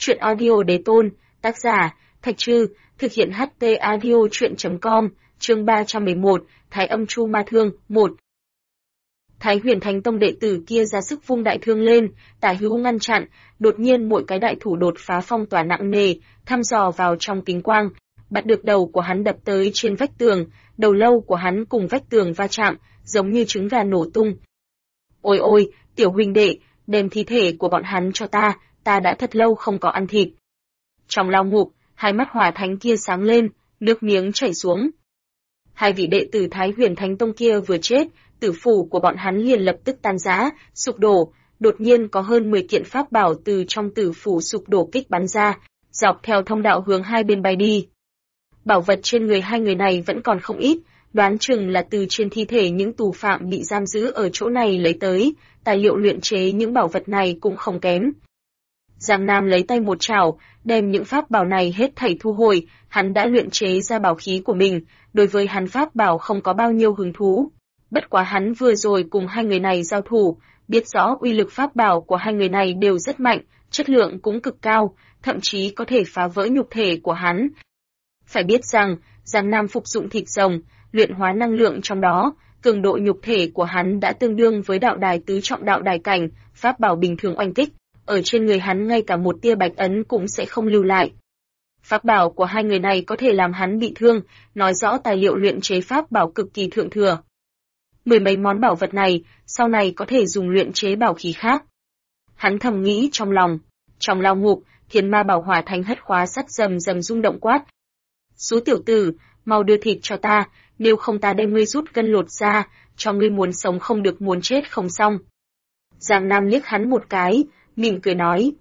Truyện audio đế tôn, tác giả, Thạch Trư, thực hiện HT audio truyện.com, chương 311, Thái âm chu ma thương, 1. Thái Huyền Thánh Tông đệ tử kia ra sức vung đại thương lên, tả hữu ngăn chặn, đột nhiên mỗi cái đại thủ đột phá phong tỏa nặng nề, thăm dò vào trong kính quang, bắt được đầu của hắn đập tới trên vách tường, đầu lâu của hắn cùng vách tường va chạm, giống như trứng gà nổ tung. Ôi ôi, tiểu huynh đệ, đem thi thể của bọn hắn cho ta đã thật lâu không có ăn thịt. Trong lao ngục, hai mắt Hỏa Thánh kia sáng lên, nước miếng chảy xuống. Hai vị đệ tử Thái Huyền Thánh Tông kia vừa chết, tử phủ của bọn hắn liền lập tức tan rã, sụp đổ, đột nhiên có hơn 10 kiện pháp bảo từ trong tử phủ sụp đổ kích bắn ra, dọc theo thông đạo hướng hai bên bay đi. Bảo vật trên người hai người này vẫn còn không ít, đoán chừng là từ trên thi thể những tù phạm bị giam giữ ở chỗ này lấy tới, tài liệu luyện chế những bảo vật này cũng không kém. Giang Nam lấy tay một chảo, đem những pháp bảo này hết thảy thu hồi, hắn đã luyện chế ra bảo khí của mình, đối với hắn pháp bảo không có bao nhiêu hứng thú. Bất quá hắn vừa rồi cùng hai người này giao thủ, biết rõ uy lực pháp bảo của hai người này đều rất mạnh, chất lượng cũng cực cao, thậm chí có thể phá vỡ nhục thể của hắn. Phải biết rằng, Giang Nam phục dụng thịt rồng, luyện hóa năng lượng trong đó, cường độ nhục thể của hắn đã tương đương với đạo đài tứ trọng đạo đài cảnh, pháp bảo bình thường oanh kích, ở trên người hắn ngay cả một tia bạch ấn cũng sẽ không lưu lại. Pháp bảo của hai người này có thể làm hắn bị thương, nói rõ tài liệu luyện chế pháp bảo cực kỳ thượng thừa. Mười mấy món bảo vật này, sau này có thể dùng luyện chế bảo khí khác. Hắn thầm nghĩ trong lòng. Trong lao ngục, Thiên Ma Bảo Hỏa Thánh hất khóa sắt rầm rầm rung động quát. Số tiểu tử, mau đưa thịt cho ta, nếu không ta đem ngươi rút gân lột ra, cho ngươi muốn sống không được muốn chết không xong. Giang Nam liếc hắn một cái, mỉm cười nói.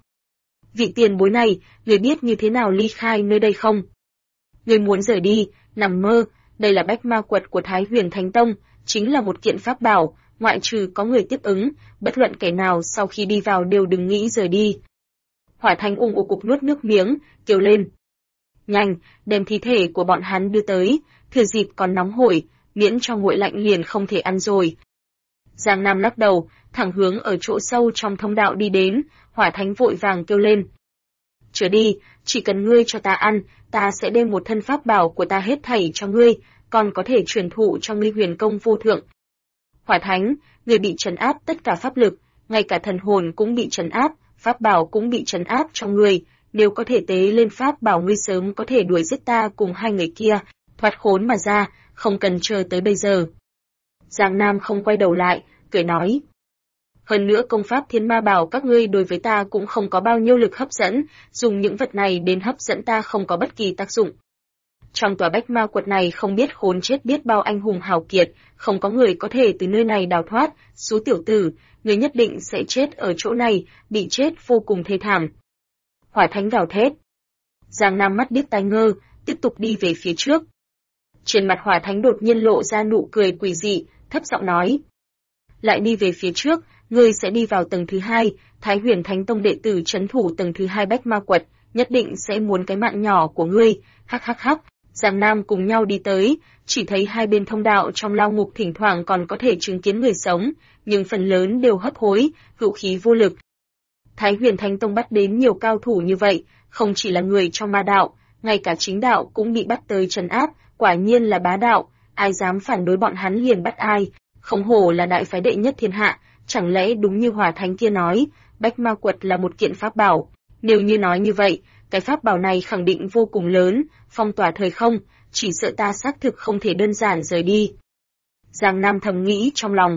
Vị tiền bối này, ngươi biết như thế nào ly khai nơi đây không? Ngươi muốn rời đi, nằm mơ, đây là bách ma quật của Thái Huyền Thánh Tông, chính là một kiện pháp bảo, ngoại trừ có người tiếp ứng, bất luận kẻ nào sau khi đi vào đều đừng nghĩ rời đi. Hỏa Thánh ung cục nuốt nước miếng, kêu lên. Nhanh, đem thi thể của bọn hắn đưa tới, thừa dịp còn nóng hổi, miễn cho nguội lạnh liền không thể ăn rồi. Giang Nam lắc đầu, thẳng hướng ở chỗ sâu trong thông đạo đi đến, Hỏa Thánh vội vàng kêu lên. Chớ đi, chỉ cần ngươi cho ta ăn, ta sẽ đem một thân pháp bảo của ta hết thảy cho ngươi, còn có thể truyền thụ cho ngươi huyền công vô thượng. Hỏa Thánh, ngươi bị trấn áp tất cả pháp lực, ngay cả thần hồn cũng bị trấn áp, pháp bảo cũng bị trấn áp trong người, nếu có thể tế lên pháp bảo ngươi sớm có thể đuổi giết ta cùng hai người kia, thoát khốn mà ra, không cần chờ tới bây giờ. Giang Nam không quay đầu lại, cười nói. Hơn nữa công pháp Thiên Ma Bảo các ngươi đối với ta cũng không có bao nhiêu lực hấp dẫn, dùng những vật này đến hấp dẫn ta không có bất kỳ tác dụng. Trong tòa bách ma quật này không biết khốn chết biết bao anh hùng hào kiệt, không có người có thể từ nơi này đào thoát, số tiểu tử, người nhất định sẽ chết ở chỗ này, bị chết vô cùng thê thảm. Hỏa Thánh gào thét. Giang Nam mắt điếc tai ngơ, tiếp tục đi về phía trước. Trên mặt Hỏa Thánh đột nhiên lộ ra nụ cười quỷ dị, thấp giọng nói. Lại đi về phía trước, ngươi sẽ đi vào tầng thứ 2, Thái Huyền Thánh Tông đệ tử trấn thủ tầng thứ 2 bách ma quật, nhất định sẽ muốn cái mạng nhỏ của ngươi, hắc hắc hắc. Giang Nam cùng nhau đi tới, chỉ thấy hai bên thông đạo trong lao ngục thỉnh thoảng còn có thể chứng kiến người sống, nhưng phần lớn đều hấp hối, hữu khí vô lực. Thái Huyền Thánh Tông bắt đến nhiều cao thủ như vậy, không chỉ là người trong ma đạo, ngay cả chính đạo cũng bị bắt tới trấn áp, quả nhiên là bá đạo, ai dám phản đối bọn hắn liền bắt ai, không hổ là đại phái đệ nhất thiên hạ, chẳng lẽ đúng như Hỏa Thánh kia nói, bách ma quật là một kiện pháp bảo, nếu như nói như vậy, cái pháp bảo này khẳng định vô cùng lớn, phong tỏa thời không, chỉ sợ ta xác thực không thể đơn giản rời đi. Giang Nam thầm nghĩ trong lòng.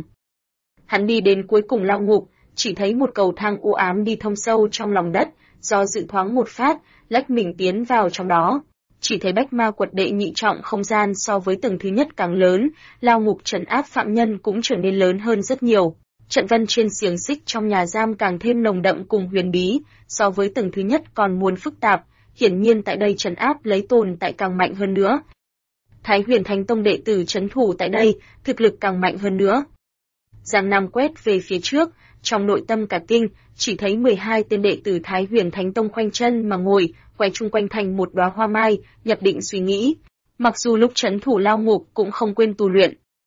Hắn đi đến cuối cùng lao ngục, chỉ thấy một cầu thang u ám đi thông sâu trong lòng đất, do dự thoáng một phát, lách mình tiến vào trong đó. Chỉ thấy bách ma quật đệ nhị trọng không gian so với tầng thứ nhất càng lớn, lao ngục trấn áp phạm nhân cũng trở nên lớn hơn rất nhiều. Trận văn trên xiềng xích trong nhà giam càng thêm nồng đậm cùng huyền bí, so với tầng thứ nhất còn muốn phức tạp, hiển nhiên tại đây trấn áp lấy tồn tại càng mạnh hơn nữa. Thái Huyền Thánh Tông đệ tử trấn thủ tại đây, thực lực càng mạnh hơn nữa. Giang Nam quét về phía trước, trong nội tâm cả kinh, chỉ thấy 12 tên đệ tử Thái Huyền Thánh Tông khoanh chân mà ngồi, quay chung quanh thành một đóa hoa mai, nhập định suy nghĩ. Mặc dù lúc trấn thủ lao ngục cũng không quên tu luyện.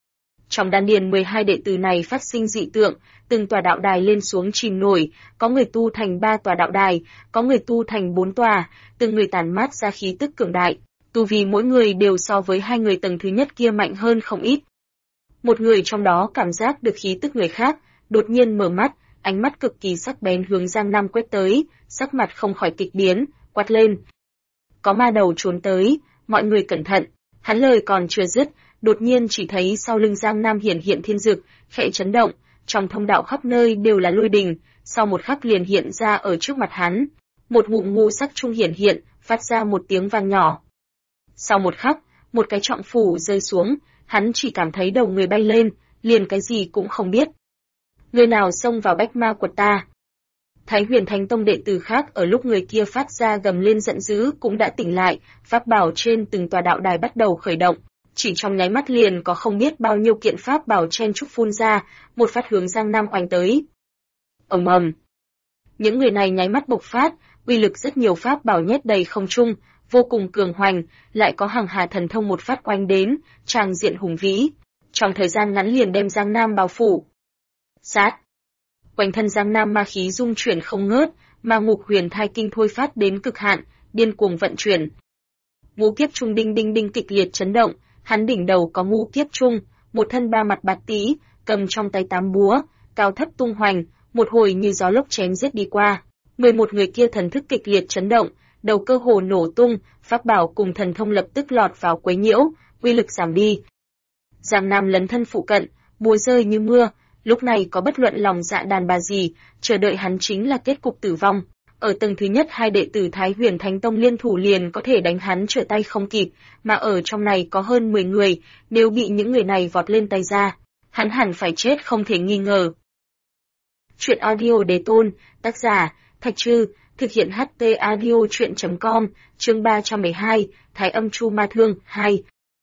Trong đan điền 12 đệ tử này phát sinh dị tượng, từng tòa đạo đài lên xuống chìm nổi, có người tu thành 3 tòa đạo đài, có người tu thành 4 tòa, từng người tản mát ra khí tức cường đại, tu vi mỗi người đều so với hai người tầng thứ nhất kia mạnh hơn không ít. Một người trong đó cảm giác được khí tức người khác, đột nhiên mở mắt, ánh mắt cực kỳ sắc bén hướng Giang Nam quét tới, sắc mặt không khỏi kịch biến, quát lên. Có ma đầu trốn tới, mọi người cẩn thận. Hắn lời còn chưa dứt, đột nhiên chỉ thấy sau lưng Giang Nam hiển hiện thiên dực, khẽ chấn động, trong thông đạo khắp nơi đều là lôi đình, sau một khắc liền hiện ra ở trước mặt hắn. Một ngụm ngũ sắc trung hiển hiện, phát ra một tiếng vang nhỏ. Sau một khắc, một cái trọng phủ rơi xuống, hắn chỉ cảm thấy đầu người bay lên, liền cái gì cũng không biết. Người nào xông vào bách ma quật ta? Thái Huyền Thánh Tông đệ tử khác ở lúc người kia phát ra gầm lên giận dữ cũng đã tỉnh lại, pháp bảo trên từng tòa đạo đài bắt đầu khởi động. Chỉ trong nháy mắt liền có không biết bao nhiêu kiện pháp bảo chen chúc phun ra, một phát hướng Giang Nam oanh tới. Ầm ầm. Những người này nháy mắt bộc phát, uy lực rất nhiều pháp bảo nhét đầy không trung, vô cùng cường hoành, lại có hàng hà thần thông một phát oanh đến, tràng diện hùng vĩ. Trong thời gian ngắn liền đem Giang Nam bao phủ. Sát. Quanh thân Giang Nam ma khí dung chuyển không ngớt, ma ngục huyền thai kinh thôi phát đến cực hạn, điên cuồng vận chuyển. Ngũ kiếp trung đinh đinh đinh kịch liệt chấn động, hắn đỉnh đầu có ngũ kiếp trung, một thân ba mặt bạt tý, cầm trong tay 8 búa, cao thấp tung hoành, một hồi như gió lốc chém giết đi qua. 11 người kia thần thức kịch liệt chấn động, đầu cơ hồ nổ tung, pháp bảo cùng thần thông lập tức lọt vào quấy nhiễu, uy lực giảm đi. Giang Nam lấn thân phụ cận, búa rơi như mưa, lúc này có bất luận lòng dạ đàn bà gì, chờ đợi hắn chính là kết cục tử vong. Ở tầng thứ nhất hai đệ tử Thái Huyền Thánh Tông liên thủ liền có thể đánh hắn trở tay không kịp, mà ở trong này có hơn 10 người, nếu bị những người này vọt lên tay ra, hắn hẳn phải chết không thể nghi ngờ. Chuyện audio đề tôn, tác giả, Thạch Trư, thực hiện HT audio chuyện.com, chương 312, Thái Âm Chu Ma Thương, 2.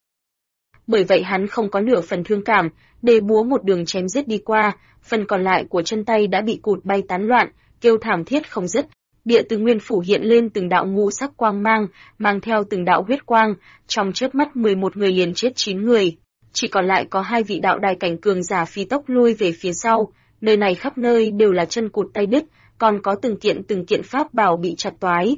Bởi vậy hắn không có nửa phần thương cảm, đề búa một đường chém giết đi qua, phần còn lại của chân tay đã bị cụt bay tán loạn, kêu thảm thiết không dứt. Địa từ nguyên phủ hiện lên từng đạo ngũ sắc quang mang theo từng đạo huyết quang, trong chớp mắt 11 người liền chết 9 người. Chỉ còn lại có 2 vị đạo đài cảnh cường giả phi tốc lui về phía sau, nơi này khắp nơi đều là chân cụt tay đứt, còn có từng kiện pháp bảo bị chặt toái.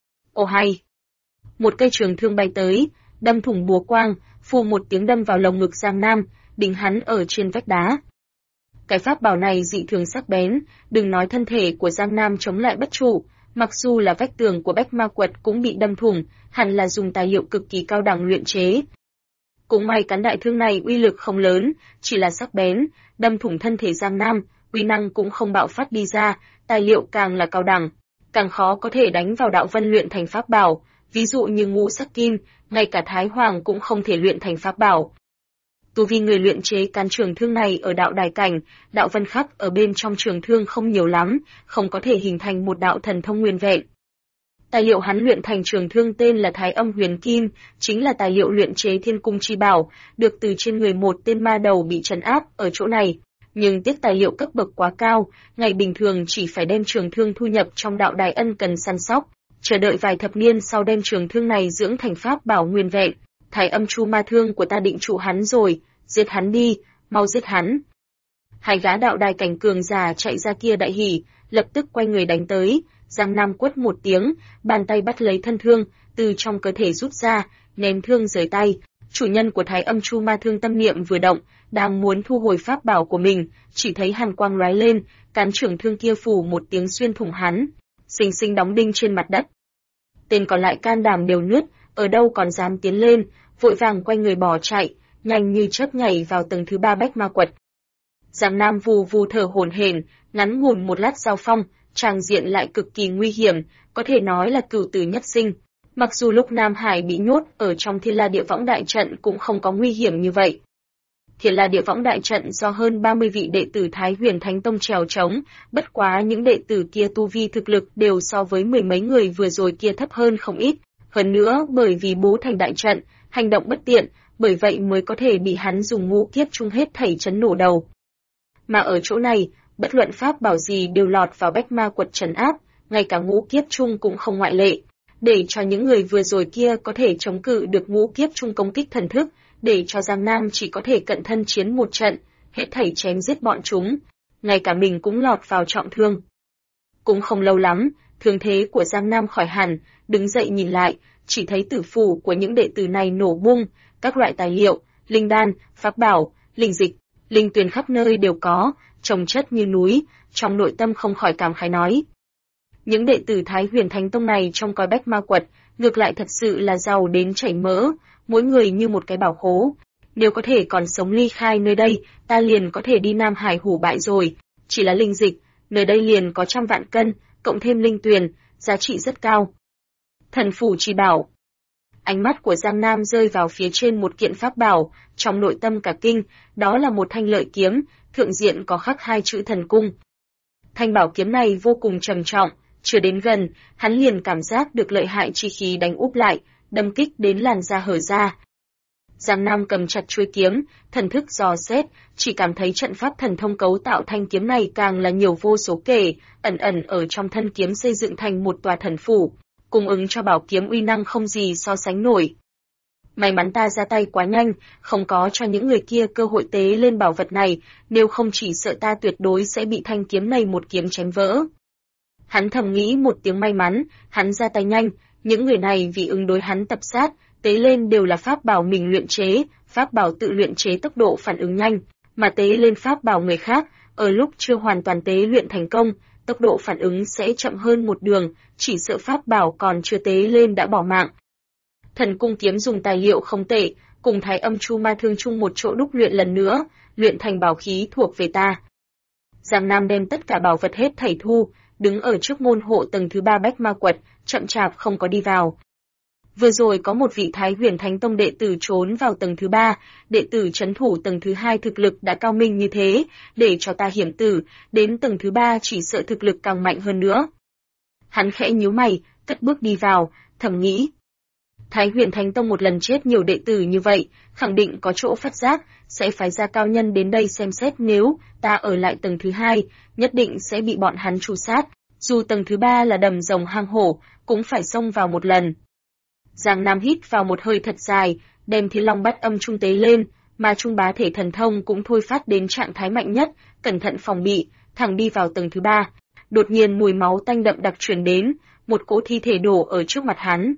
Ồ hay! Một cây trường thương bay tới, đâm thủng búa quang, phù một tiếng đâm vào lồng ngực Giang Nam, đỉnh hắn ở trên vách đá. Cái pháp bảo này dị thường sắc bén, đừng nói thân thể của Giang Nam chống lại bất trụ, mặc dù là vách tường của Bách Ma Quật cũng bị đâm thủng, hẳn là dùng tài liệu cực kỳ cao đẳng luyện chế. Cũng may cán đại thương này uy lực không lớn, chỉ là sắc bén, đâm thủng thân thể Giang Nam, uy năng cũng không bạo phát đi ra, tài liệu càng là cao đẳng, càng khó có thể đánh vào đạo vân luyện thành pháp bảo, ví dụ như ngũ sắc kim, ngay cả Thái Hoàng cũng không thể luyện thành pháp bảo. Tu vi người luyện chế cán trường thương này ở đạo đài cảnh, đạo vân khắc ở bên trong trường thương không nhiều lắm, không có thể hình thành một đạo thần thông nguyên vẹn. Tài liệu hắn luyện thành trường thương tên là Thái Âm Huyền Kim, chính là tài liệu luyện chế Thiên Cung chi bảo, được từ trên người một tên ma đầu bị trấn áp ở chỗ này. Nhưng tiếc tài liệu cấp bậc quá cao, ngày bình thường chỉ phải đem trường thương thu nhập trong đạo đài ân cần săn sóc, chờ đợi vài thập niên sau đem trường thương này dưỡng thành pháp bảo nguyên vẹn. Thái Âm Chu Ma Thương của ta định trụ hắn rồi, giết hắn đi, mau giết hắn. Hai gã đạo đài cảnh cường giả chạy ra kia đại hỉ, lập tức quay người đánh tới. Giang Nam quất một tiếng, bàn tay bắt lấy thân thương, từ trong cơ thể rút ra, ném thương rời tay. Chủ nhân của Thái Âm Chu Ma Thương tâm niệm vừa động, đang muốn thu hồi pháp bảo của mình, chỉ thấy hàn quang lóe lên, cán trưởng thương kia phủ một tiếng xuyên thủng hắn, xinh xinh đóng đinh trên mặt đất. Tên còn lại can đảm đều nứt, ở đâu còn dám tiến lên, vội vàng quay người bỏ chạy, nhanh như chớp nhảy vào tầng thứ 3 Bách Ma Quật. Giang Nam vù vù thở hổn hển, ngắn ngủn một lát giao phong, tràng diện lại cực kỳ nguy hiểm, có thể nói là cửu tử nhất sinh. Mặc dù lúc Nam Hải bị nhốt ở trong Thiên La Địa Võng đại trận cũng không có nguy hiểm như vậy. Thiên La Địa Võng đại trận do hơn 30 vị đệ tử Thái Huyền Thánh Tông trèo trống, bất quá những đệ tử kia tu vi thực lực đều so với mười mấy người vừa rồi kia thấp hơn không ít. Hơn nữa, bởi vì bố thành đại trận, hành động bất tiện, bởi vậy mới có thể bị hắn dùng ngũ kiếp chung hết thảy chấn nổ đầu. Mà ở chỗ này, bất luận pháp bảo gì đều lọt vào Bách Ma Quật trấn áp, ngay cả ngũ kiếp chung cũng không ngoại lệ. Để cho những người vừa rồi kia có thể chống cự được ngũ kiếp chung công kích thần thức, để cho Giang Nam chỉ có thể cận thân chiến một trận, hết thảy chém giết bọn chúng, ngay cả mình cũng lọt vào trọng thương. Cũng không lâu lắm, thương thế của Giang Nam khỏi hẳn, đứng dậy nhìn lại, chỉ thấy tử phủ của những đệ tử này nổ bung, các loại tài liệu, linh đan, pháp bảo, linh dịch, linh tuyền khắp nơi đều có, chồng chất như núi, trong nội tâm không khỏi cảm khái nói. Những đệ tử Thái Huyền Thánh Tông này trong coi Bách Ma Quật, ngược lại thật sự là giàu đến chảy mỡ, mỗi người như một cái bảo khố. Nếu có thể còn sống ly khai nơi đây, ta liền có thể đi Nam Hải hủ bại rồi, chỉ là linh dịch, nơi đây liền có 100 vạn cân, cộng thêm linh tuyền, giá trị rất cao. Thần phủ chỉ bảo. Ánh mắt của Giang Nam rơi vào phía trên một kiện pháp bảo, trong nội tâm cả kinh, đó là một thanh lợi kiếm, thượng diện có khắc 2 chữ thần cung. Thanh bảo kiếm này vô cùng trầm trọng, chưa đến gần, hắn liền cảm giác được lợi hại chi khí đánh úp lại, đâm kích đến làn da hở ra. Giang Nam cầm chặt chuôi kiếm, thần thức dò xét, chỉ cảm thấy trận pháp thần thông cấu tạo thanh kiếm này càng là nhiều vô số kể, ẩn ẩn ở trong thân kiếm xây dựng thành một tòa thần phủ, cung ứng cho bảo kiếm uy năng không gì so sánh nổi. May mắn ta ra tay quá nhanh, không có cho những người kia cơ hội tế lên bảo vật này, nếu không chỉ sợ ta tuyệt đối sẽ bị thanh kiếm này một kiếm chém vỡ. Hắn thầm nghĩ một tiếng may mắn, hắn ra tay nhanh, những người này vì ứng đối hắn tập sát, tế lên đều là pháp bảo mình luyện chế, pháp bảo tự luyện chế tốc độ phản ứng nhanh, mà tế lên pháp bảo người khác, ở lúc chưa hoàn toàn tế luyện thành công, tốc độ phản ứng sẽ chậm hơn một đường, chỉ sợ pháp bảo còn chưa tế lên đã bỏ mạng. Thần cung kiếm dùng tài liệu không tệ, cùng Thái Âm Chu Ma Thương chung một chỗ đúc luyện lần nữa, luyện thành bảo khí thuộc về ta. Giang Nam đem tất cả bảo vật hết thảy thu, đứng ở trước môn hộ tầng thứ 3 Bách Ma Quật, chậm chạp không có đi vào. Vừa rồi có một vị Thái Huyền Thánh Tông đệ tử trốn vào tầng thứ 3, đệ tử trấn thủ tầng thứ 2 thực lực đã cao minh như thế, để cho ta hiểm tử, đến tầng thứ 3 chỉ sợ thực lực càng mạnh hơn nữa. Hắn khẽ nhíu mày, cất bước đi vào, thầm nghĩ. Thái Huyền Thánh Tông một lần chết nhiều đệ tử như vậy, khẳng định có chỗ phát giác, sẽ phái ra cao nhân đến đây xem xét, nếu ta ở lại tầng thứ 2, nhất định sẽ bị bọn hắn tru sát, dù tầng thứ 3 là đầm rồng hang hổ, cũng phải xông vào một lần. Giang Nam hít vào một hơi thật dài, đem Thiên Long Bát Âm trung tế lên, mà trung bá thể thần thông cũng thôi phát đến trạng thái mạnh nhất, cẩn thận phòng bị, thẳng đi vào tầng thứ 3. Đột nhiên mùi máu tanh đậm đặc truyền đến, một cỗ thi thể đổ ở trước mặt hắn.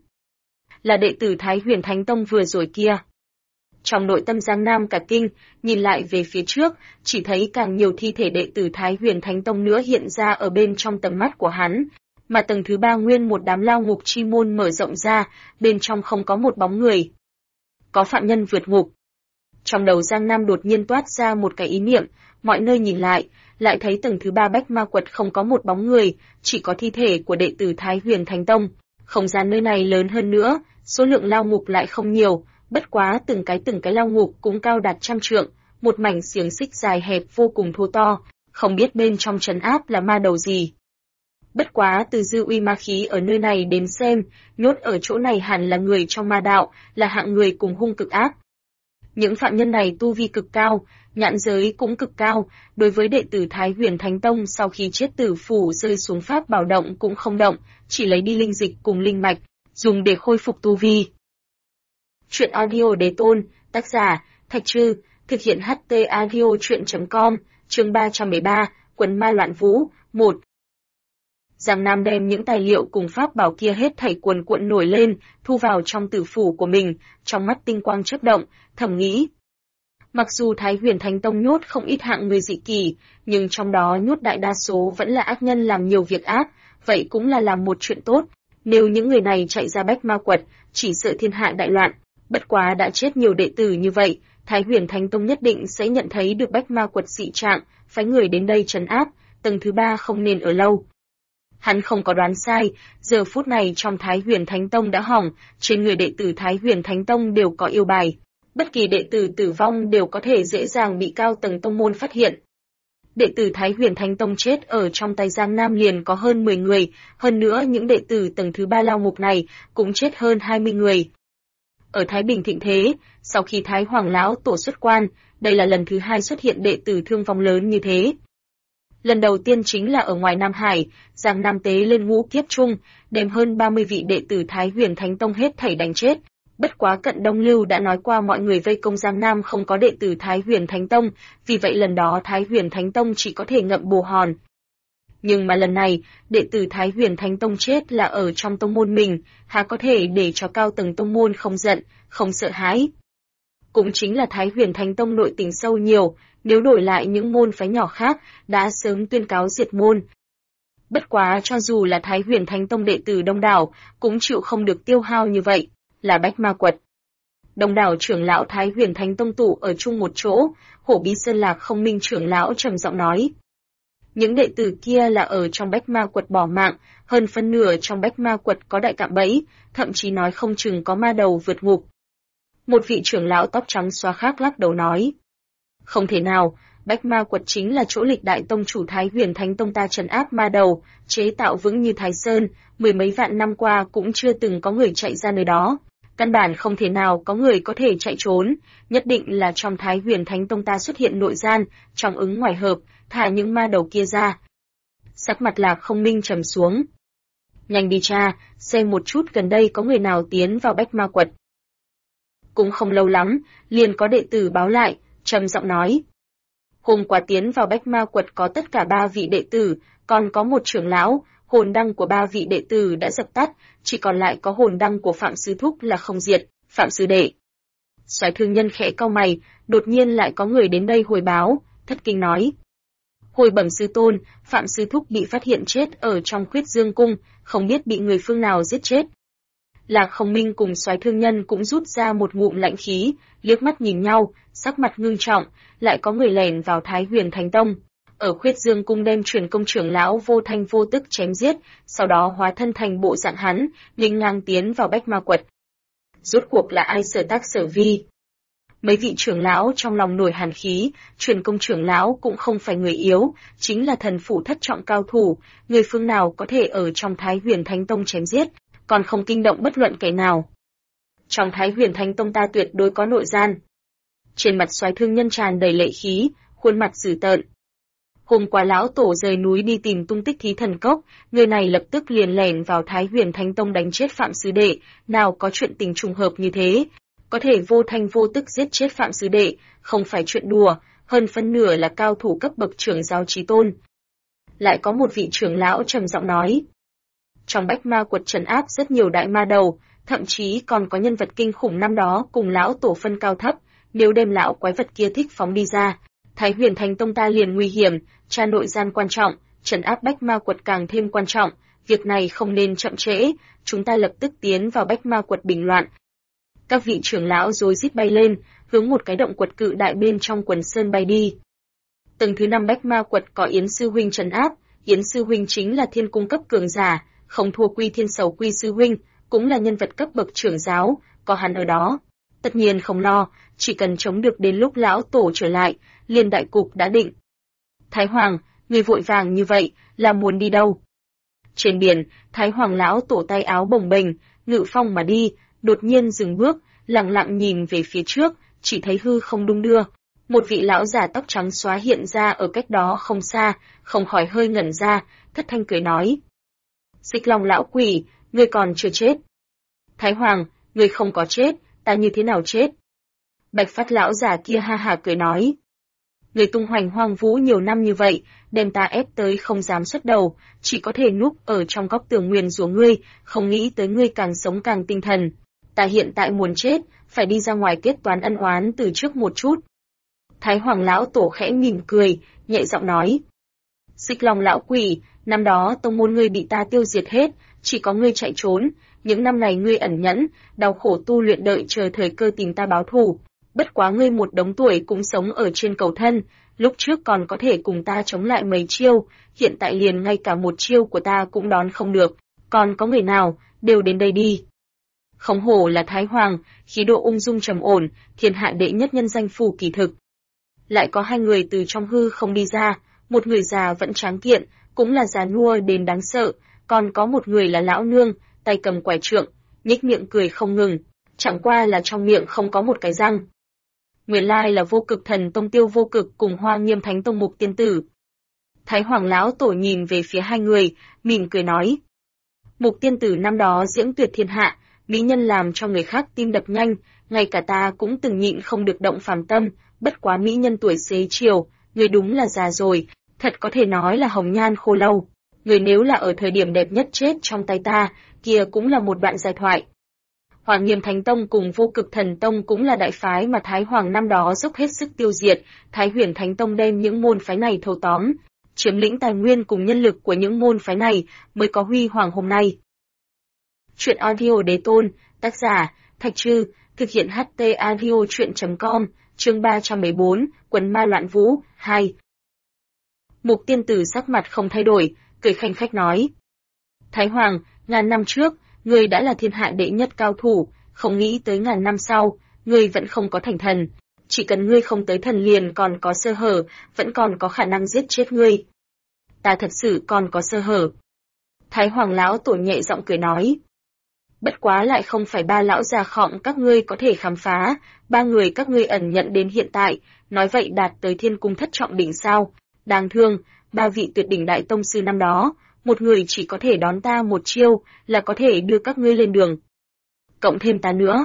Là đệ tử Thái Huyền Thánh Tông vừa rồi kia. Trong nội tâm Giang Nam cả kinh, nhìn lại về phía trước, chỉ thấy càng nhiều thi thể đệ tử Thái Huyền Thánh Tông nữa hiện ra ở bên trong tầm mắt của hắn. Mà tầng thứ 3 nguyên một đám lao ngục chi môn mở rộng ra, bên trong không có một bóng người. Có phạm nhân vượt ngục. Trong đầu Giang Nam đột nhiên toát ra một cái ý niệm, mọi nơi nhìn lại thấy tầng thứ 3 Bách Ma Quật không có một bóng người, chỉ có thi thể của đệ tử Thái Huyền Thánh Tông. Không gian nơi này lớn hơn nữa, số lượng lao ngục lại không nhiều, bất quá từng cái lao ngục cũng cao đạt 100 trượng, một mảnh xiềng xích dài hẹp vô cùng thô to, không biết bên trong trấn áp là ma đầu gì. Bất quá từ dư uy ma khí ở nơi này đến xem, nhốt ở chỗ này hẳn là người trong ma đạo, là hạng người cùng hung cực ác. Những phạm nhân này tu vi cực cao, nhãn giới cũng cực cao, đối với đệ tử Thái Huyền Thánh Tông sau khi chết tử phủ rơi xuống pháp bảo động cũng không động, chỉ lấy đi linh dịch cùng linh mạch, dùng để khôi phục tu vi. Chuyện audio Đế Tôn, tác giả, Thạch Trư, thực hiện HT audio chuyện.com, chương 313, Quần Ma Loạn Vũ, 1. Giang Nam đem những tài liệu cùng pháp bảo kia hết thảy cuồn cuộn nổi lên, thu vào trong tử phủ của mình, trong mắt tinh quang chớp động, thầm nghĩ. Mặc dù Thái Huyền Thánh Tông nhốt không ít hạng người dị kỳ, nhưng trong đó nhốt đại đa số vẫn là ác nhân làm nhiều việc ác, vậy cũng là làm một chuyện tốt. Nếu những người này chạy ra Bách Ma Quật, chỉ sợ thiên hạ đại loạn. Bất quá đã chết nhiều đệ tử như vậy, Thái Huyền Thánh Tông nhất định sẽ nhận thấy được Bách Ma Quật dị trạng, phái người đến đây trấn áp, tầng thứ 3 không nên ở lâu. Hắn không có đoán sai, giờ phút này trong Thái Huyền Thánh Tông đã hỏng, trên người đệ tử Thái Huyền Thánh Tông đều có yêu bài. Bất kỳ đệ tử tử vong đều có thể dễ dàng bị cao tầng tông môn phát hiện. Đệ tử Thái Huyền Thánh Tông chết ở trong tay Giang Nam liền có hơn 10 người, hơn nữa những đệ tử tầng thứ 3 lao ngục này cũng chết hơn 20 người. Ở Thái Bình thịnh thế, sau khi Thái Hoàng Lão Tổ xuất quan, đây là lần thứ 2 xuất hiện đệ tử thương vong lớn như thế. Lần đầu tiên chính là ở ngoài Nam Hải, Giang Nam tế lên ngũ kiếp chung, đem hơn 30 vị đệ tử Thái Huyền Thánh Tông hết thảy đánh chết. Bất quá Cận Đông Lưu đã nói qua mọi người vây công Giang Nam không có đệ tử Thái Huyền Thánh Tông, vì vậy lần đó Thái Huyền Thánh Tông chỉ có thể ngậm bồ hòn. Nhưng mà lần này, đệ tử Thái Huyền Thánh Tông chết là ở trong tông môn mình, há có thể để cho cao tầng tông môn không giận, không sợ hãi. Cũng chính là Thái Huyền Thánh Tông nội tình sâu nhiều, nếu đổi lại những môn phái nhỏ khác, đã sớm tuyên cáo diệt môn. Bất quá cho dù là Thái Huyền Thánh Tông đệ tử đông đảo, cũng chịu không được tiêu hao như vậy, là Bách Ma Quật. Đông đảo trưởng lão Thái Huyền Thánh Tông tụ ở chung một chỗ, Hổ Bí Sơn Lạc Không Minh trưởng lão trầm giọng nói. Những đệ tử kia là ở trong Bách Ma Quật bỏ mạng, hơn phân nửa trong Bách Ma Quật có đại cạm bẫy, thậm chí nói không chừng có ma đầu vượt ngục. Một vị trưởng lão tóc trắng xóa khác lắc đầu nói. Không thể nào, Bách Ma Quật chính là chỗ lịch đại tông chủ Thái Huyền Thánh Tông ta trấn áp ma đầu, chế tạo vững như Thái Sơn, mười mấy vạn năm qua cũng chưa từng có người chạy ra nơi đó. Căn bản không thể nào có người có thể chạy trốn, nhất định là trong Thái Huyền Thánh Tông ta xuất hiện nội gian, trong ứng ngoài hợp, thả những ma đầu kia ra. Sắc mặt Lạc Không Minh trầm xuống. Nhanh đi tra, xem một chút gần đây có người nào tiến vào Bách Ma Quật. Cũng không lâu lắm, liền có đệ tử báo lại, trầm giọng nói. Hôm qua tiến vào Bách Ma Quật có tất cả 3 vị đệ tử, còn có một trưởng lão, hồn đăng của 3 vị đệ tử đã dập tắt, chỉ còn lại có hồn đăng của Phạm Sư Thúc là không diệt, Phạm Sư Đệ. Soái Thương Nhân khẽ cau mày, đột nhiên lại có người đến đây hồi báo, thất kinh nói. Hồi bẩm sư tôn, Phạm Sư Thúc bị phát hiện chết ở trong Khuyết Dương Cung, không biết bị người phương nào giết chết. Lạc Không Minh cùng Soái Thương Nhân cũng rút ra một ngụm lạnh khí, liếc mắt nhìn nhau, sắc mặt ngưng trọng, lại có người lẻn vào Thái Huyền Thánh Tông. Ở Khuyết Dương Cung đem truyền công trưởng lão vô thanh vô tức chém giết, sau đó hóa thân thành bộ dạng hắn, nghênh ngang tiến vào Bách Ma Quật. Rốt cuộc là ai sở tác sở vi? Mấy vị trưởng lão trong lòng nổi hàn khí, truyền công trưởng lão cũng không phải người yếu, chính là thần phủ thất trọng cao thủ, người phương nào có thể ở trong Thái Huyền Thánh Tông chém giết, còn không kinh động bất luận kẻ nào. Trong Thái Huyền Thánh Tông ta tuyệt đối có nội gian. Trên mặt Soái Thương Nhân tràn đầy lệ khí, khuôn mặt dữ tợn. Hôm qua lão tổ rời núi đi tìm tung tích Thí Thần Cốc, người này lập tức liền lẻn vào Thái Huyền Thánh Tông đánh chết Phạm Sư Đệ, nào có chuyện tình trùng hợp như thế. Có thể vô thanh vô tức giết chết Phạm Sư Đệ, không phải chuyện đùa, hơn phân nửa là cao thủ cấp bậc trưởng giáo chí tôn. Lại có một vị trưởng lão trầm giọng nói. Trong Bách Ma Quật trấn áp rất nhiều đại ma đầu, thậm chí còn có nhân vật kinh khủng năm đó cùng lão tổ phân cao thấp, nếu đem lão quái vật kia thích phóng đi ra, Thái Huyền Thánh Tông ta liền nguy hiểm, tra nội gian quan trọng, trấn áp Bách Ma Quật càng thêm quan trọng, việc này không nên chậm trễ, chúng ta lập tức tiến vào Bách Ma Quật bình loạn. Các vị trưởng lão rối rít bay lên, hướng một cái động quật cự đại bên trong quần sơn bay đi. Tầng thứ 5 Bách Ma Quật có Yến Sư Huynh trấn áp, Yến Sư Huynh chính là thiên cung cấp cường giả, không thua Quy Thiên Sầu Quy Sư Huynh, cũng là nhân vật cấp bậc trưởng giáo, có hắn ở đó. Tất nhiên không lo, chỉ cần chống được đến lúc lão tổ trở lại, liền đại cục đã định. Thái Hoàng, người vội vàng như vậy, là muốn đi đâu? Trên biển, Thái Hoàng lão tổ tay áo bồng bềnh, ngự phong mà đi, đột nhiên dừng bước, lặng lặng nhìn về phía trước, chỉ thấy hư không đung đưa. Một vị lão già tóc trắng xóa hiện ra ở cách đó không xa, không khỏi hơi ngẩn ra, thất thanh cười nói. Xích Long lão quỷ, ngươi còn chưa chết. Thái Hoàng, ngươi không có chết, ta như thế nào chết? Bạch Phát lão già kia ha ha cười nói. Ngươi tung hoành hoang vũ nhiều năm như vậy, đem ta ép tới không dám xuất đầu, chỉ có thể núp ở trong góc tường nguyền rủa ngươi, không nghĩ tới ngươi càng sống càng tinh thần. Ta hiện tại muốn chết, phải đi ra ngoài kết toán ân oán từ trước một chút. Thái Hoàng lão tổ khẽ mỉm cười, nhẹ giọng nói. Xích Long lão quỷ, năm đó tông môn ngươi bị ta tiêu diệt hết, chỉ có ngươi chạy trốn, những năm này ngươi ẩn nhẫn, đau khổ tu luyện đợi chờ thời cơ tìm ta báo thù. Bất quá ngươi một đống tuổi cũng sống ở trên cầu thân, lúc trước còn có thể cùng ta chống lại mấy chiêu, hiện tại liền ngay cả một chiêu của ta cũng đón không được, còn có người nào, đều đến đây đi. Không hổ là Thái Hoàng, khí độ ung dung trầm ổn, thiên hạ đệ nhất nhân danh phù kỳ thực. Lại có 2 người từ trong hư không đi ra, một người già vẫn tráng kiện, cũng là già nua đến đáng sợ, còn có một người là lão nương, tay cầm quải trượng, nhếch miệng cười không ngừng, chẳng qua là trong miệng không có một cái răng. Nguyên lai là Vô Cực Thần Tông Tiêu Vô Cực cùng Hoa Nghiêm Thánh Tông Mục Tiên Tử. Thái Hoàng lão tổ nhìn về phía 2 người, mỉm cười nói. Mục Tiên Tử năm đó diễm tuyệt thiên hạ, Mỹ nhân làm cho người khác tim đập nhanh, ngay cả ta cũng từng nhịn không được động phàm tâm, bất quá mỹ nhân tuổi xế chiều, người đúng là già rồi, thật có thể nói là hồng nhan khô lâu. Người nếu là ở thời điểm đẹp nhất chết trong tay ta, kia cũng là một đoạn giai thoại. Hoàng Nghiêm Thánh Tông cùng Vô Cực Thần Tông cũng là đại phái mà Thái Hoàng năm đó dốc hết sức tiêu diệt, Thái Huyền Thánh Tông đem những môn phái này thâu tóm, chiếm lĩnh tài nguyên cùng nhân lực của những môn phái này mới có huy hoàng hôm nay. Truyện audio đế tôn, tác giả, Thạch Trư, thực hiện HT audio truyện.com, chương 314, Quần Ma Loạn Vũ, 2. Mục Tiên Tử sắc mặt không thay đổi, cười khanh khách nói. Thái Hoàng, ngàn năm trước, ngươi đã là thiên hạ đệ nhất cao thủ, không nghĩ tới ngàn năm sau, ngươi vẫn không có thành thần. Chỉ cần ngươi không tới thần liền còn có sơ hở, vẫn còn có khả năng giết chết ngươi. Ta thật sự còn có sơ hở. Thái Hoàng lão tổ nhẹ giọng cười nói. Bất quá lại không phải ba lão già khọm các ngươi có thể khám phá, ba người các ngươi ẩn nhận đến hiện tại, nói vậy đạt tới thiên cung thất trọng đỉnh sao. Đáng thương, ba vị tuyệt đỉnh đại tông sư năm đó, một người chỉ có thể đón ta một chiêu, là có thể đưa các ngươi lên đường. Cộng thêm ta nữa.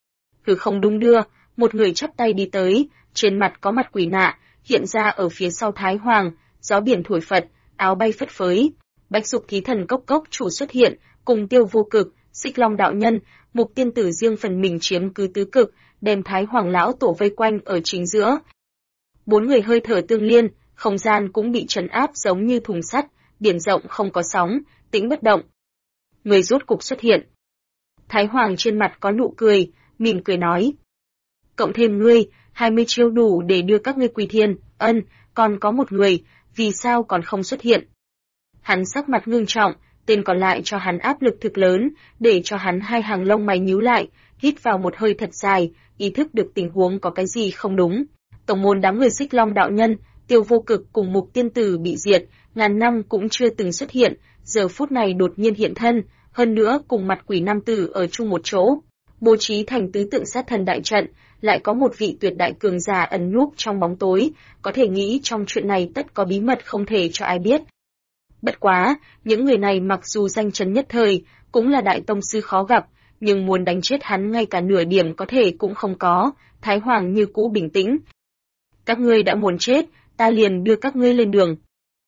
Không đúng đưa, một người chắp tay đi tới, trên mặt có mặt quỷ nạ, hiện ra ở phía sau Thái Hoàng, gió biển thổi phật, áo bay phất phới. Bạch Dục Thí Thần Cốc Cốc chủ xuất hiện, cùng Tiêu Vô Cực, Xích Long đạo nhân, Mục Tiên Tử riêng phần mình chiếm cứ tứ cực, đem Thái Hoàng lão tổ vây quanh ở chính giữa. Bốn người hơi thở tương liên, không gian cũng bị trấn áp giống như thùng sắt, biển rộng không có sóng, tĩnh bất động. Người rốt cục xuất hiện. Thái Hoàng trên mặt có nụ cười, mỉm cười nói. Cộng thêm ngươi, 20 chiêu đủ để đưa các ngươi quy thiên, còn có một người, vì sao còn không xuất hiện? Hắn sắc mặt ngưng trọng, tên còn lại cho hắn áp lực thực lớn, để cho hắn hai hàng lông mày nhíu lại, hít vào một hơi thật dài, ý thức được tình huống có cái gì không đúng. Tổng môn đám người Xích Long đạo nhân, Tiêu Vô Cực cùng Mục Tiên Tử bị diệt, ngàn năm cũng chưa từng xuất hiện, giờ phút này đột nhiên hiện thân, hơn nữa cùng mặt quỷ nam tử ở chung một chỗ, bố trí thành tứ tượng sát thần đại trận, lại có một vị tuyệt đại cường giả ẩn núp trong bóng tối, có thể nghĩ trong chuyện này tất có bí mật không thể cho ai biết. Bất quá, những người này mặc dù danh chấn nhất thời, cũng là đại tông sư khó gặp, nhưng muốn đánh chết hắn ngay cả nửa điểm có thể cũng không có, Thái Hoàng như cũ bình tĩnh. Các ngươi đã muốn chết, ta liền đưa các ngươi lên đường.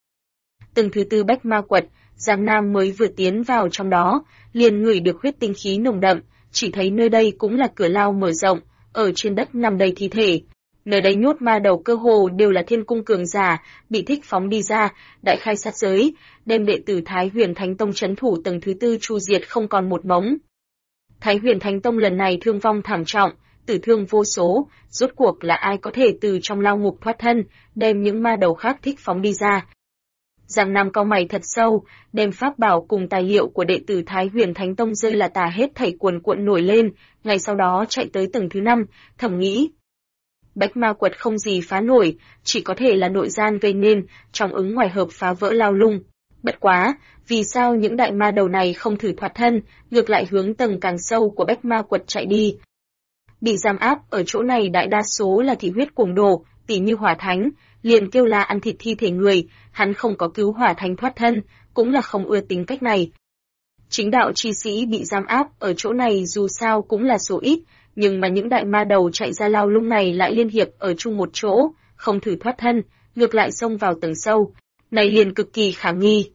Từng thứ tư bách ma quật, Giang Nam mới vừa tiến vào trong đó, liền ngửi được huyết tinh khí nồng đậm, chỉ thấy nơi đây cũng là cửa lao mở rộng, ở trên đất nằm đầy thi thể. Nơi đây nhốt ma đầu cơ hồ đều là thiên cung cường giả, bị thích phóng đi ra, đại khai sát giới, đem đệ tử Thái Huyền Thánh Tông trấn thủ tầng thứ tư chu diệt không còn một mống. Thái Huyền Thánh Tông lần này thương vong thảm trọng, tử thương vô số, rốt cuộc là ai có thể từ trong lao ngục thoát thân, đem những ma đầu khác thích phóng đi ra. Giang Nam cau mày thật sâu, đem pháp bảo cùng tài liệu của đệ tử Thái Huyền Thánh Tông rơi là tả hết thảy cuồn cuộn nổi lên, ngày sau đó chạy tới tầng thứ 5, thầm nghĩ. Bách ma quật không gì phá nổi, chỉ có thể là nội gian gây nên, trong ứng ngoài hợp phá vỡ lao lung. Bất quá, vì sao những đại ma đầu này không thử thoát thân, ngược lại hướng tầng càng sâu của bách ma quật chạy đi. Bị giam áp ở chỗ này đại đa số là thị huyết cuồng đồ, tỉ như Hỏa Thánh, liền kêu la ăn thịt thi thể người, hắn không có cứu Hỏa Thánh thoát thân, cũng là không ưa tính cách này. Chính đạo chi sĩ bị giam áp ở chỗ này dù sao cũng là số ít, nhưng mà những đại ma đầu chạy ra lao lung này lại liên hiệp ở chung một chỗ, không thử thoát thân, ngược lại xông vào tầng sâu, này liền cực kỳ khả nghi.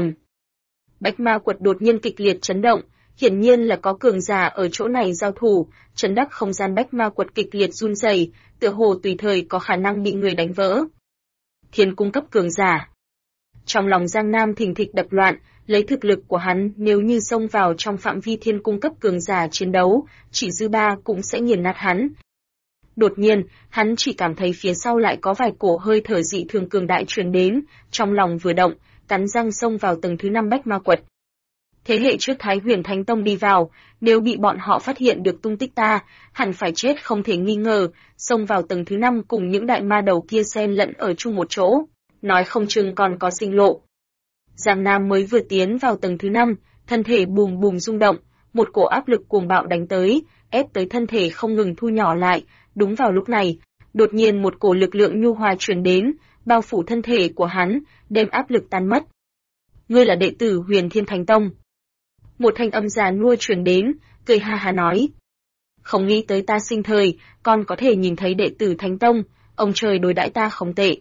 Bách ma quật đột nhiên kịch liệt chấn động, hiển nhiên là có cường giả ở chỗ này giao thủ, chấn đắc không gian bách ma quật kịch liệt run rẩy, tựa hồ tùy thời có khả năng bị người đánh vỡ. Thiên cung cấp cường giả. Trong lòng Giang Nam thình thịch đập loạn, lấy thực lực của hắn nếu như xông vào trong phạm vi thiên cung cấp cường giả chiến đấu, chỉ dư ba cũng sẽ nghiền nát hắn. Đột nhiên, hắn chỉ cảm thấy phía sau lại có vài cổ hơi thở dị thường cường đại truyền đến, trong lòng vừa động, cắn răng xông vào tầng thứ 5 bách ma quật. Thế hệ trước Thái Huyền Thánh Tông đi vào, nếu bị bọn họ phát hiện được tung tích ta, hẳn phải chết không thể nghi ngờ, xông vào tầng thứ 5 cùng những đại ma đầu kia xen lẫn ở chung một chỗ, nói không chừng còn có sinh lộ. Giang Nam mới vừa tiến vào tầng thứ 5, thân thể bùm bùm rung động, một cổ áp lực cuồng bạo đánh tới, ép tới thân thể không ngừng thu nhỏ lại, đúng vào lúc này, đột nhiên một cổ lực lượng nhu hòa truyền đến, bao phủ thân thể của hắn, đem áp lực tan mất. Ngươi là đệ tử Huyền Thiên Thánh Tông. Một thanh âm già nua truyền đến, cười ha ha nói. Không nghĩ tới ta sinh thời, còn có thể nhìn thấy đệ tử Thánh Tông, ông trời đối đãi ta không tệ.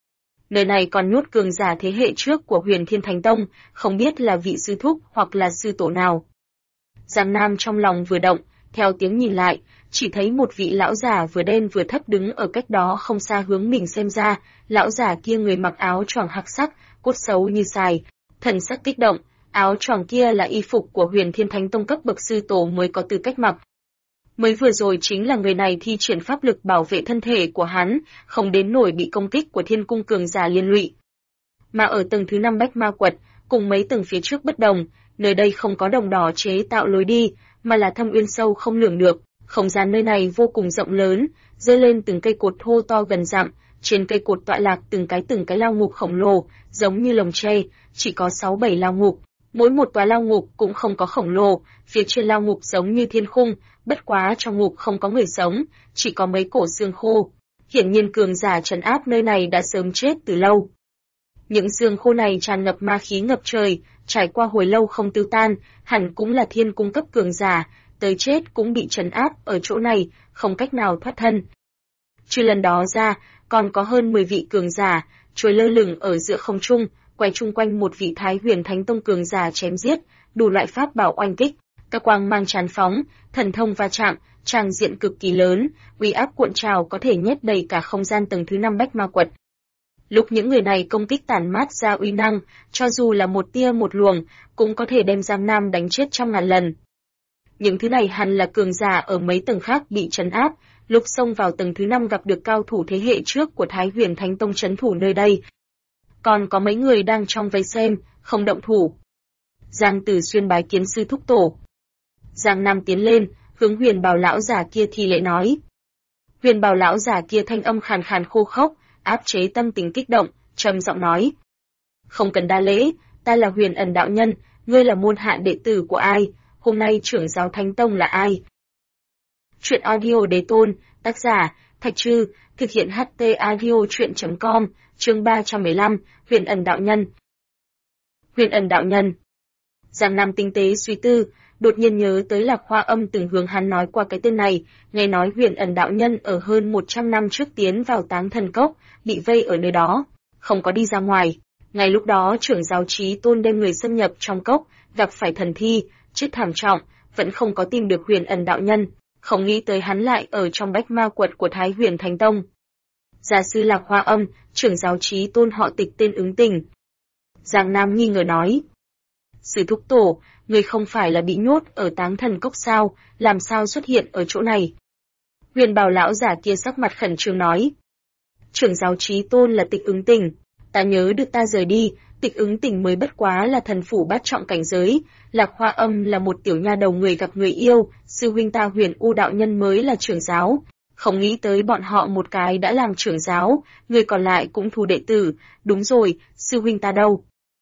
Nơi này còn nhốt cường giả thế hệ trước của Huyền Thiên Thánh Tông, không biết là vị sư thúc hoặc là sư tổ nào. Giang Nam trong lòng vừa động, theo tiếng nhìn lại, chỉ thấy một vị lão già vừa đen vừa thấp đứng ở cách đó không xa hướng mình xem ra, lão già kia người mặc áo choàng hắc sắc, cốt xấu như xài, thần sắc kích động, áo choàng kia là y phục của Huyền Thiên Thánh Tông cấp bậc sư tổ mới có tư cách mặc. Mới vừa rồi chính là người này thi triển pháp lực bảo vệ thân thể của hắn, không đến nổi bị công kích của Thiên Cung cường giả liên lụy. Mà ở tầng thứ 5 Bách Ma Quật, cùng mấy tầng phía trước bất đồng, nơi đây không có đồng đỏ chế tạo lối đi, mà là thâm uyên sâu không lường được. Không gian nơi này vô cùng rộng lớn, dơ lên từng cây cột thô to gần dặm, trên cây cột tọa lạc từng cái lao ngục khổng lồ, giống như lồng tre, chỉ có 6-7 lao ngục. Mỗi một tòa lao ngục cũng không có khổng lồ, phía trên lao ngục giống như thiên khung, bất quá trong ngục không có người sống, chỉ có mấy cổ xương khô. Hiển nhiên cường giả trấn áp nơi này đã sớm chết từ lâu. Những xương khô này tràn ngập ma khí ngập trời, trải qua hồi lâu không tiêu tan, hẳn cũng là thiên cung cấp cường giả, tới chết cũng bị trấn áp ở chỗ này, không cách nào thoát thân. Trừ lần đó ra, còn có hơn 10 vị cường giả, trôi lơ lửng ở giữa không trung, quay chung quanh một vị Thái Huyền Thánh Tông cường giả chém giết, đủ loại pháp bảo oanh kích, các quang mang tràn phóng, thần thông va chạm, tràng diện cực kỳ lớn, uy áp cuộn trào có thể nhét đầy cả không gian tầng thứ 5 Bách Ma Quật. Lúc những người này công kích tản mát ra uy năng, cho dù là một tia một luồng, cũng có thể đem Giang Nam đánh chết trăm ngàn lần. Những thứ này hẳn là cường giả ở mấy tầng khác bị trấn áp, lúc xông vào tầng thứ 5 gặp được cao thủ thế hệ trước của Thái Huyền Thánh Tông trấn thủ nơi đây. Còn có mấy người đang trong vây xem, không động thủ. Giang Tử Xuyên bái kiến sư thúc tổ. Giang Nam tiến lên, hướng Huyền Bào lão giả kia thi lễ nói. Huyền Bào lão giả kia thanh âm khàn khàn khô khốc, áp chế tâm tình kích động, trầm giọng nói: "Không cần đa lễ, ta là Huyền Ẩn đạo nhân, ngươi là môn hạ đệ tử của ai? Hôm nay trưởng giáo Thánh Tông là ai?" Truyện audio Đế Tôn, tác giả Thạch Trư, thực hiện HT audio truyện.com, chương 315, Huyền Ẩn đạo nhân. Huyền Ẩn đạo nhân. Giang Nam tinh tế suy tư, đột nhiên nhớ tới Lạc Hoa Âm từng hướng hắn nói qua cái tên này, nghe nói Huyền Ẩn đạo nhân ở hơn 100 năm trước tiến vào Táng Thần Cốc, bị vây ở nơi đó, không có đi ra ngoài. Ngay lúc đó trưởng giáo Chí Tôn đem người xâm nhập trong cốc, gặp phải thần thi, chết thảm trọng, vẫn không có tìm được Huyền Ẩn đạo nhân, không nghĩ tới hắn lại ở trong Bách Ma Quật của Thái Huyền Thánh Tông. Gia sư Lạc Hoa Âm, trưởng giáo Chí Tôn họ Tịch tên Ứng Tình. Giang Nam nghi ngờ nói: "Sư thúc tổ, người không phải là bị nhốt ở Táng Thần Cốc sao, làm sao xuất hiện ở chỗ này?" Huyền Bào lão giả kia sắc mặt khẩn trương nói: "Trưởng giáo Chí Tôn là Tịch Ứng Tình, ta nhớ được ta rời đi, Tịch Ứng Tình mới bất quá là thần phủ bát trọng cảnh giới, Lạc Hoa Âm là một tiểu nha đầu người gặp người yêu, sư huynh ta Huyền U đạo nhân mới là trưởng giáo, không nghĩ tới bọn họ một cái đã làm trưởng giáo, người còn lại cũng thu đệ tử, đúng rồi, sư huynh ta đâu?"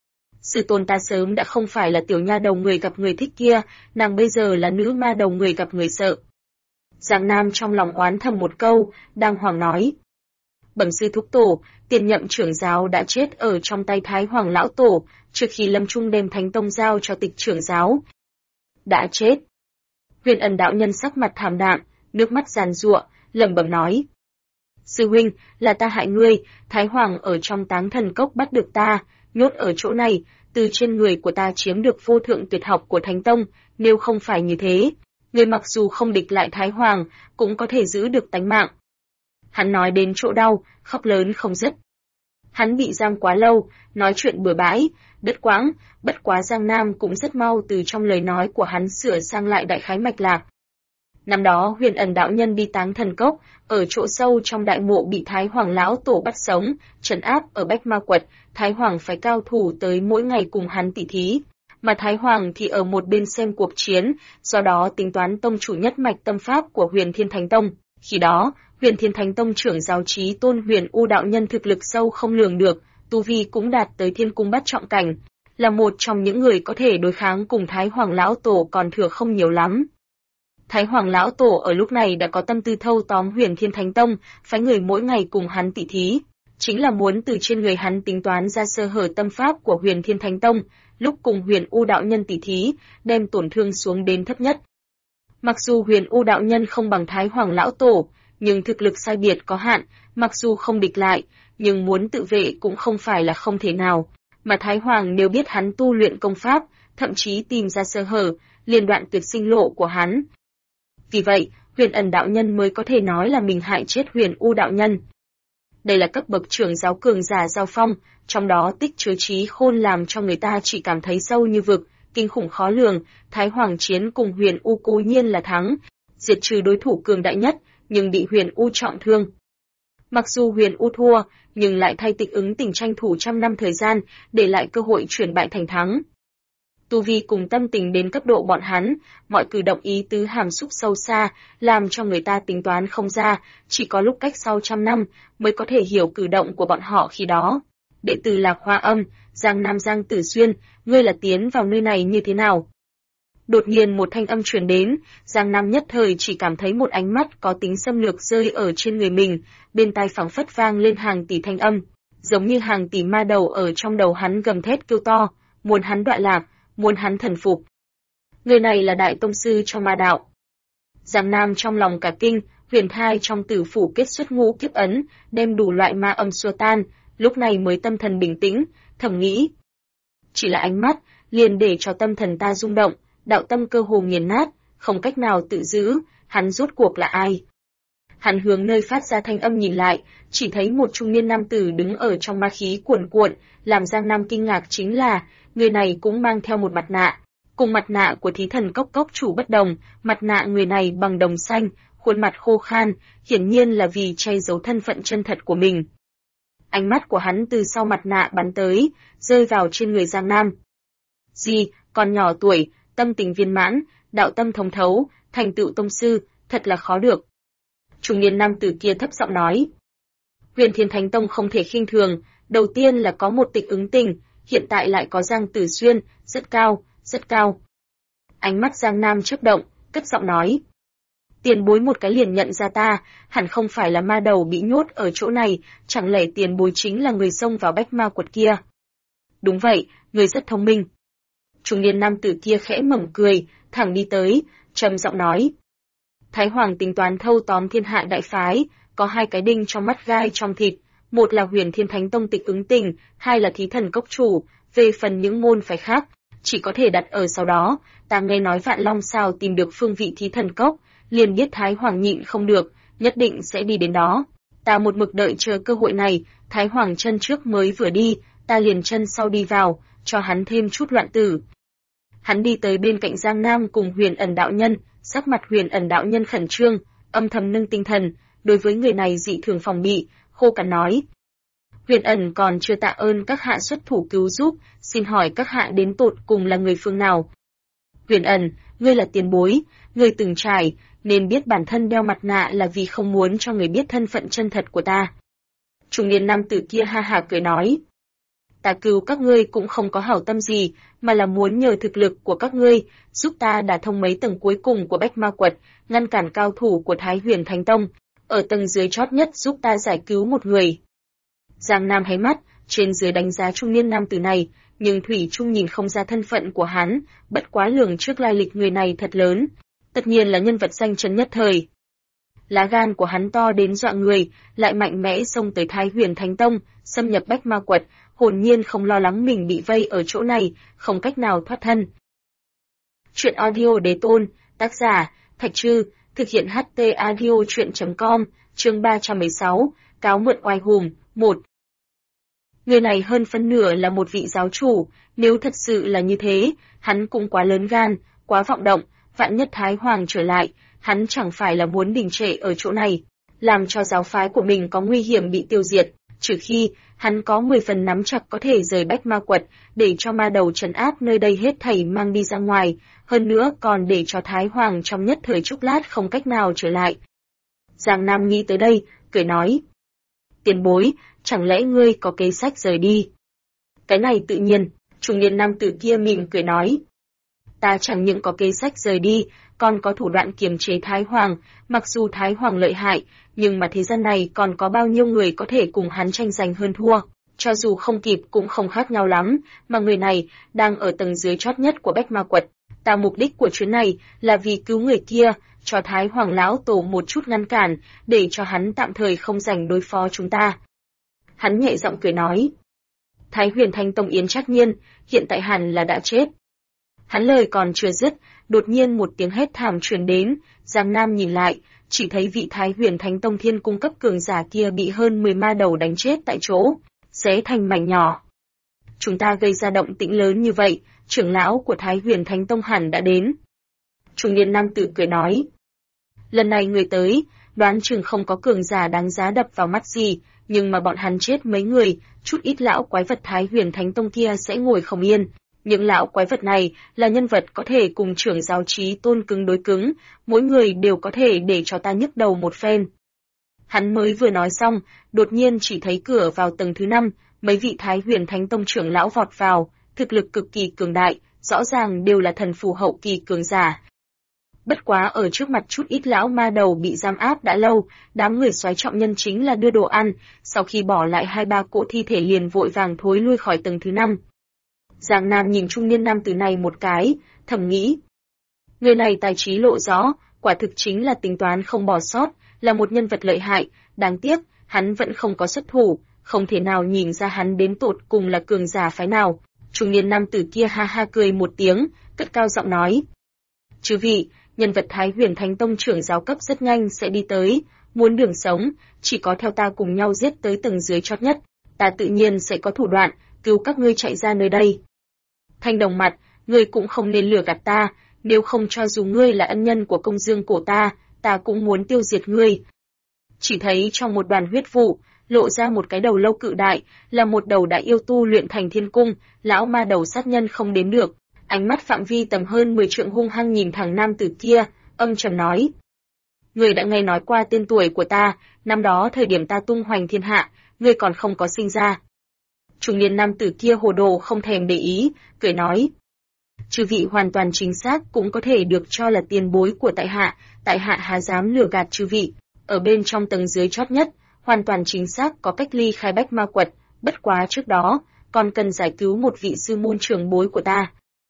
Sư tôn ta sớm đã không phải là tiểu nha đầu người gặp người thích kia, nàng bây giờ là nữ ma đầu người gặp người sợ. Giang Nam trong lòng oán thầm một câu, đang hoàng nói: "Bẩm sư thúc tổ, tiền nhậm trưởng giáo đã chết ở trong tay Thái Hoàng lão tổ, trước khi lâm trung đem Thánh Tông giao cho Tịch trưởng giáo." "Đã chết?" Huyền Ẩn đạo nhân sắc mặt thảm đạm, nước mắt giàn giụa, lẩm bẩm nói: "Sư huynh, là ta hại ngươi, Thái Hoàng ở trong Táng Thần Cốc bắt được ta, nhốt ở chỗ này, từ trên người của ta chiếm được vô thượng tuyệt học của Thánh Tông, nếu không phải như thế, ngươi mặc dù không địch lại Thái Hoàng, cũng có thể giữ được tánh mạng." Hắn nói đến chỗ đau, khóc lớn không dứt. Hắn bị giam quá lâu, nói chuyện bừa bãi, đứt quãng, bất quá Giang Nam cũng rất mau từ trong lời nói của hắn sửa sang lại đại khái mạch lạc. Năm đó Huyền Ẩn đạo nhân đi Táng Thần Cốc, ở chỗ sâu trong đại mộ bị Thái Hoàng lão tổ bắt sống, trấn áp ở Bách Ma Quật, Thái Hoàng phải cao thủ tới mỗi ngày cùng hắn tỉ thí, mà Thái Hoàng thì ở một bên xem cuộc chiến, do đó tính toán tông chủ nhất mạch tâm pháp của Huyền Thiên Thánh Tông. Khi đó, Huyền Thiên Thánh Tông trưởng giáo Chí Tôn Huyền U đạo nhân thực lực sâu không lường được, tu vi cũng đạt tới Thiên Cung bát trọng cảnh, là một trong những người có thể đối kháng cùng Thái Hoàng lão tổ còn thừa không nhiều lắm. Thái Hoàng lão tổ ở lúc này đã có tâm tư thâu tóm Huyền Thiên Thánh Tông, phái người mỗi ngày cùng hắn tỉ thí, chính là muốn từ trên người hắn tính toán ra sơ hở tâm pháp của Huyền Thiên Thánh Tông, lúc cùng Huyền U đạo nhân tỉ thí, đem tổn thương xuống đến thấp nhất. Mặc dù Huyền U đạo nhân không bằng Thái Hoàng lão tổ, nhưng thực lực sai biệt có hạn, mặc dù không địch lại, nhưng muốn tự vệ cũng không phải là không thể nào. Mà Thái Hoàng nếu biết hắn tu luyện công pháp, thậm chí tìm ra sơ hở, liền đoạn tuyệt sinh lộ của hắn. Vì vậy, Huyền Ẩn đạo nhân mới có thể nói là mình hại chết Huyền U đạo nhân. Đây là cấp bậc trưởng giáo cường giả giao phong, trong đó tích chứa trí khôn làm cho người ta chỉ cảm thấy sâu như vực, kinh khủng khó lường. Thái Hoàng chiến cùng Huyền U cố nhiên là thắng, diệt trừ đối thủ cường đại nhất, nhưng bị Huyền U trọng thương. Mặc dù Huyền U thua, nhưng lại thay Tịch Ứng Tình tranh thủ trăm năm thời gian, để lại cơ hội chuyển bại thành thắng. Tu vi cùng tâm tình đến cấp độ bọn hắn, mọi cử động ý tứ hàm xúc sâu xa, làm cho người ta tính toán không ra, chỉ có lúc cách sau trăm năm mới có thể hiểu cử động của bọn họ khi đó. Đệ tử Lạc Hoa Âm, Giang Nam Giang Tử Xuyên, ngươi là tiến vào nơi này như thế nào? Đột nhiên một thanh âm truyền đến, Giang Nam nhất thời chỉ cảm thấy một ánh mắt có tính xâm lược rơi ở trên người mình, bên tai phảng phất vang lên hàng tỷ thanh âm, giống như hàng tỷ ma đầu ở trong đầu hắn gầm thét kêu to, muốn hắn đoạn lạc, muốn hắn thần phục. Người này là đại tông sư trong ma đạo. Giang Nam trong lòng cả kinh, huyền thai trong tử phủ kết xuất ngũ kiếp ấn, đem đủ loại ma âm xua tan, lúc này mới tâm thần bình tĩnh, thầm nghĩ. Chỉ là ánh mắt, liền để cho tâm thần ta rung động, đạo tâm cơ hồ nghiền nát, không cách nào tự giữ, hắn rốt cuộc là ai? Hắn hướng nơi phát ra thanh âm nhìn lại, chỉ thấy một trung niên nam tử đứng ở trong ma khí cuồn cuộn, làm Giang Nam kinh ngạc chính là, người này cũng mang theo một mặt nạ. Cùng mặt nạ của thí thần cốc cốc chủ bất đồng, mặt nạ người này bằng đồng xanh, khuôn mặt khô khan, hiển nhiên là vì che giấu thân phận chân thật của mình. Ánh mắt của hắn từ sau mặt nạ bắn tới, rơi vào trên người Giang Nam. Gì, còn nhỏ tuổi, tâm tình viên mãn, đạo tâm thông thấu, thành tựu tông sư, thật là khó được. Trung niên nam tử kia thấp giọng nói. Huyền Thiên Thánh Tông không thể khinh thường, đầu tiên là có một Tịch Ứng Tình, hiện tại lại có Giang Tử Xuyên, rất cao, rất cao. Ánh mắt Giang Nam chớp động, cất giọng nói. Tiền bối một cái liền nhận ra ta, hẳn không phải là ma đầu bị nhốt ở chỗ này, chẳng lẽ tiền bối chính là người xông vào bách ma quật kia? Đúng vậy, người rất thông minh. Trung niên nam tử kia khẽ mỉm cười, thẳng đi tới, trầm giọng nói. Thái Hoàng tính toán thâu tóm thiên hạ đại phái, có hai cái đinh trong mắt gai trong thịt, một là Huyền Thiên Thánh Tông Tịch Ứng Tình, hai là thí thần cốc chủ, về phần những môn phái khác, chỉ có thể đặt ở sau đó. Ta nghe nói Vạn Long sao tìm được phương vị thí thần cốc, liền biết Thái Hoàng nhịn không được, nhất định sẽ đi đến đó. Ta một mực đợi chờ cơ hội này, Thái Hoàng chân trước mới vừa đi, ta liền chân sau đi vào, cho hắn thêm chút loạn tử. Hắn đi tới bên cạnh Giang Nam cùng Huyền Ẩn đạo nhân, sắc mặt Huyền Ẩn đạo nhân khẩn trương, âm thầm nâng tinh thần, đối với người này dị thường phòng bị, khô cằn nói. Huyền Ẩn còn chưa tạ ơn các hạ xuất thủ cứu giúp, xin hỏi các hạ đến tột cùng là người phương nào? Huyền Ẩn, ngươi là tiền bối, ngươi từng trải, nên biết bản thân đeo mặt nạ là vì không muốn cho người biết thân phận chân thật của ta. Trung niên nam tử kia ha ha cười nói. Ta cứu các ngươi cũng không có hảo tâm gì, mà là muốn nhờ thực lực của các ngươi, giúp ta đả thông mấy tầng cuối cùng của bách ma quật, ngăn cản cao thủ của Thái Huyền Thánh Tông, ở tầng dưới chót nhất giúp ta giải cứu một người. Giang Nam háy mắt, trên dưới đánh giá trung niên nam tử này, nhưng thủy chung nhìn không ra thân phận của hắn, bất quá lường trước lai lịch người này thật lớn, tất nhiên là nhân vật danh chấn nhất thời. Lá gan của hắn to đến dọa người, lại mạnh mẽ xông tới Thái Huyền Thánh Tông, xâm nhập bách ma quật, hồn nhiên không lo lắng mình bị vây ở chỗ này, không cách nào thoát thân. Chuyện audio đế tôn, tác giả, Thạch Trư, thực hiện HT audio chuyện.com, chương 316, cáo mượn oai hùng, 1. Người này hơn phân nửa là một vị giáo chủ, nếu thật sự là như thế, hắn cũng quá lớn gan, quá vọng động, vạn nhất Thái Hoàng trở lại, hắn chẳng phải là muốn đình trệ ở chỗ này, làm cho giáo phái của mình có nguy hiểm bị tiêu diệt, trừ khi hắn có 10 phần nắm chặt có thể rời bách ma quật, để cho ma đầu trấn áp nơi đây hết thảy mang đi ra ngoài, hơn nữa còn để cho Thái Hoàng trong nhất thời chốc lát không cách nào trở lại. Giang Nam nghĩ tới đây, cười nói. Tiền bối, chẳng lẽ ngươi có kế sách rời đi? Cái này tự nhiên, trung niên nam tử kia mỉm cười nói. Ta chẳng những có kế sách rời đi, còn có thủ đoạn kiềm chế Thái Hoàng, mặc dù Thái Hoàng lợi hại, nhưng mà thế gian này còn có bao nhiêu người có thể cùng hắn tranh giành hơn thua, cho dù không kịp cũng không khác nhau lắm, mà người này đang ở tầng dưới chót nhất của bách ma quật, Ta mục đích của chuyến này là vì cứu người kia, cho Thái Hoàng lão tổ một chút ngăn cản, để cho hắn tạm thời không rảnh đối phó chúng ta. Hắn nhẹ giọng cười nói. Thái Huyền Thanh Tông Yến Trác Nhiên, hiện tại hẳn là đã chết. Hắn lời còn chưa dứt, đột nhiên một tiếng hét thảm truyền đến, Giang Nam nhìn lại, chỉ thấy vị Thái Huyền Thánh Tông Thiên cung cấp cường giả kia bị hơn 10 ma đầu đánh chết tại chỗ, xé thành mảnh nhỏ. Chúng ta gây ra động tĩnh lớn như vậy, trưởng lão của Thái Huyền Thánh Tông hẳn đã đến. Trung niên nam tử cười nói. Lần này người tới, đoán chừng không có cường giả đáng giá đập vào mắt gì, nhưng mà bọn hắn chết mấy người, chút ít lão quái vật Thái Huyền Thánh Tông kia sẽ ngồi không yên. Những lão quái vật này là nhân vật có thể cùng trưởng giáo Chí Tôn cứng đối cứng, mỗi người đều có thể để cho ta nhức đầu một phen. Hắn mới vừa nói xong, đột nhiên chỉ thấy cửa vào tầng thứ 5, mấy vị Thái Huyền Thánh Tông trưởng lão vọt vào, thực lực cực kỳ cường đại, rõ ràng đều là thần phù hậu kỳ cường giả. Bất quá ở trước mặt chút ít lão ma đầu bị giam áp đã lâu, đám người soái trọng nhân chính là đưa đồ ăn, sau khi bỏ lại 2-3 cỗ thi thể liền vội vàng thối lui khỏi tầng thứ 5. Giang Nam nhìn trung niên nam tử này một cái, thầm nghĩ. Người này tài trí lộ rõ, quả thực chính là tính toán không bỏ sót, là một nhân vật lợi hại, đáng tiếc, hắn vẫn không có xuất thủ, không thể nào nhìn ra hắn đến tột cùng là cường giả phái nào. Trung niên nam tử kia ha ha cười một tiếng, cất cao giọng nói. Chư vị, nhân vật Thái Huyền Thánh Tông trưởng giáo cấp rất nhanh sẽ đi tới, muốn đường sống, chỉ có theo ta cùng nhau giết tới tầng dưới chót nhất, ta tự nhiên sẽ có thủ đoạn, cứu các ngươi chạy ra nơi đây. Thanh Đồng mặt, ngươi cũng không nên lừa gạt ta, nếu không cho dù ngươi là ân nhân của công dương cổ ta cũng muốn tiêu diệt ngươi. Chỉ thấy trong một đoàn huyết vụ, lộ ra một cái đầu lâu cự đại, là một đầu đã yêu tu luyện thành thiên cung, lão ma đầu sát nhân không đến được. Ánh mắt phạm vi tầm hơn 10 trượng hung hăng nhìn thẳng nam tử kia, âm trầm nói. Ngươi đã nghe nói qua tên tuổi của ta, năm đó thời điểm ta tung hoành thiên hạ, ngươi còn không có sinh ra. Trung niên nam tử kia hồ đồ không thèm để ý, cười nói. Chư vị hoàn toàn chính xác cũng có thể được cho là tiền bối của tại hạ há dám lừa gạt chư vị. Ở bên trong tầng dưới chót nhất, hoàn toàn chính xác có cách ly khai bách ma quật, bất quá trước đó, còn cần giải cứu một vị sư môn trưởng bối của ta.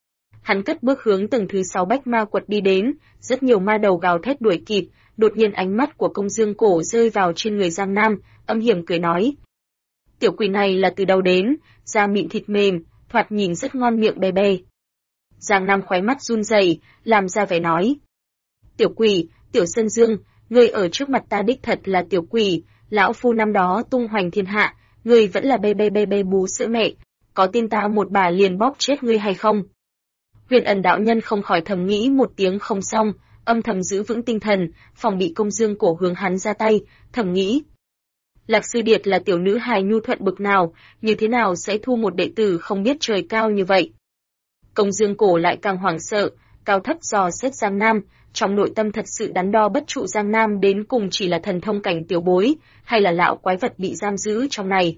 Hắn cất bước hướng tầng thứ 6 bách ma quật đi đến, rất nhiều ma đầu gào thét đuổi kịp, đột nhiên ánh mắt của công dương cổ rơi vào trên người Giang Nam, âm hiểm cười nói. Tiểu quỷ này là từ đâu đến, da mịn thịt mềm, thoạt nhìn rất ngon miệng bè bè. Giang Nam khóe mắt run rẩy, làm ra vẻ nói. Tiểu quỷ, Tiểu Sơn Dương, ngươi ở trước mặt ta đích thật là tiểu quỷ, lão phu năm đó tung hoành thiên hạ, ngươi vẫn là bê bú sữa mẹ, có tin ta một bà liền bóp chết ngươi hay không? Huyền Ẩn đạo nhân không khỏi thầm nghĩ một tiếng không xong, âm thầm giữ vững tinh thần, phòng bị công dương cổ hướng hắn ra tay, thầm nghĩ. Lạc Sư Điệt là tiểu nữ hài nhu thuận bực nào, như thế nào sẽ thu một đệ tử không biết trời cao như vậy? Công dương cổ lại càng hoảng sợ, cao thấp dò xét Giang Nam, trong nội tâm thật sự đắn đo bất trụ Giang Nam đến cùng chỉ là thần thông cảnh tiểu bối, hay là lão quái vật bị giam giữ trong này.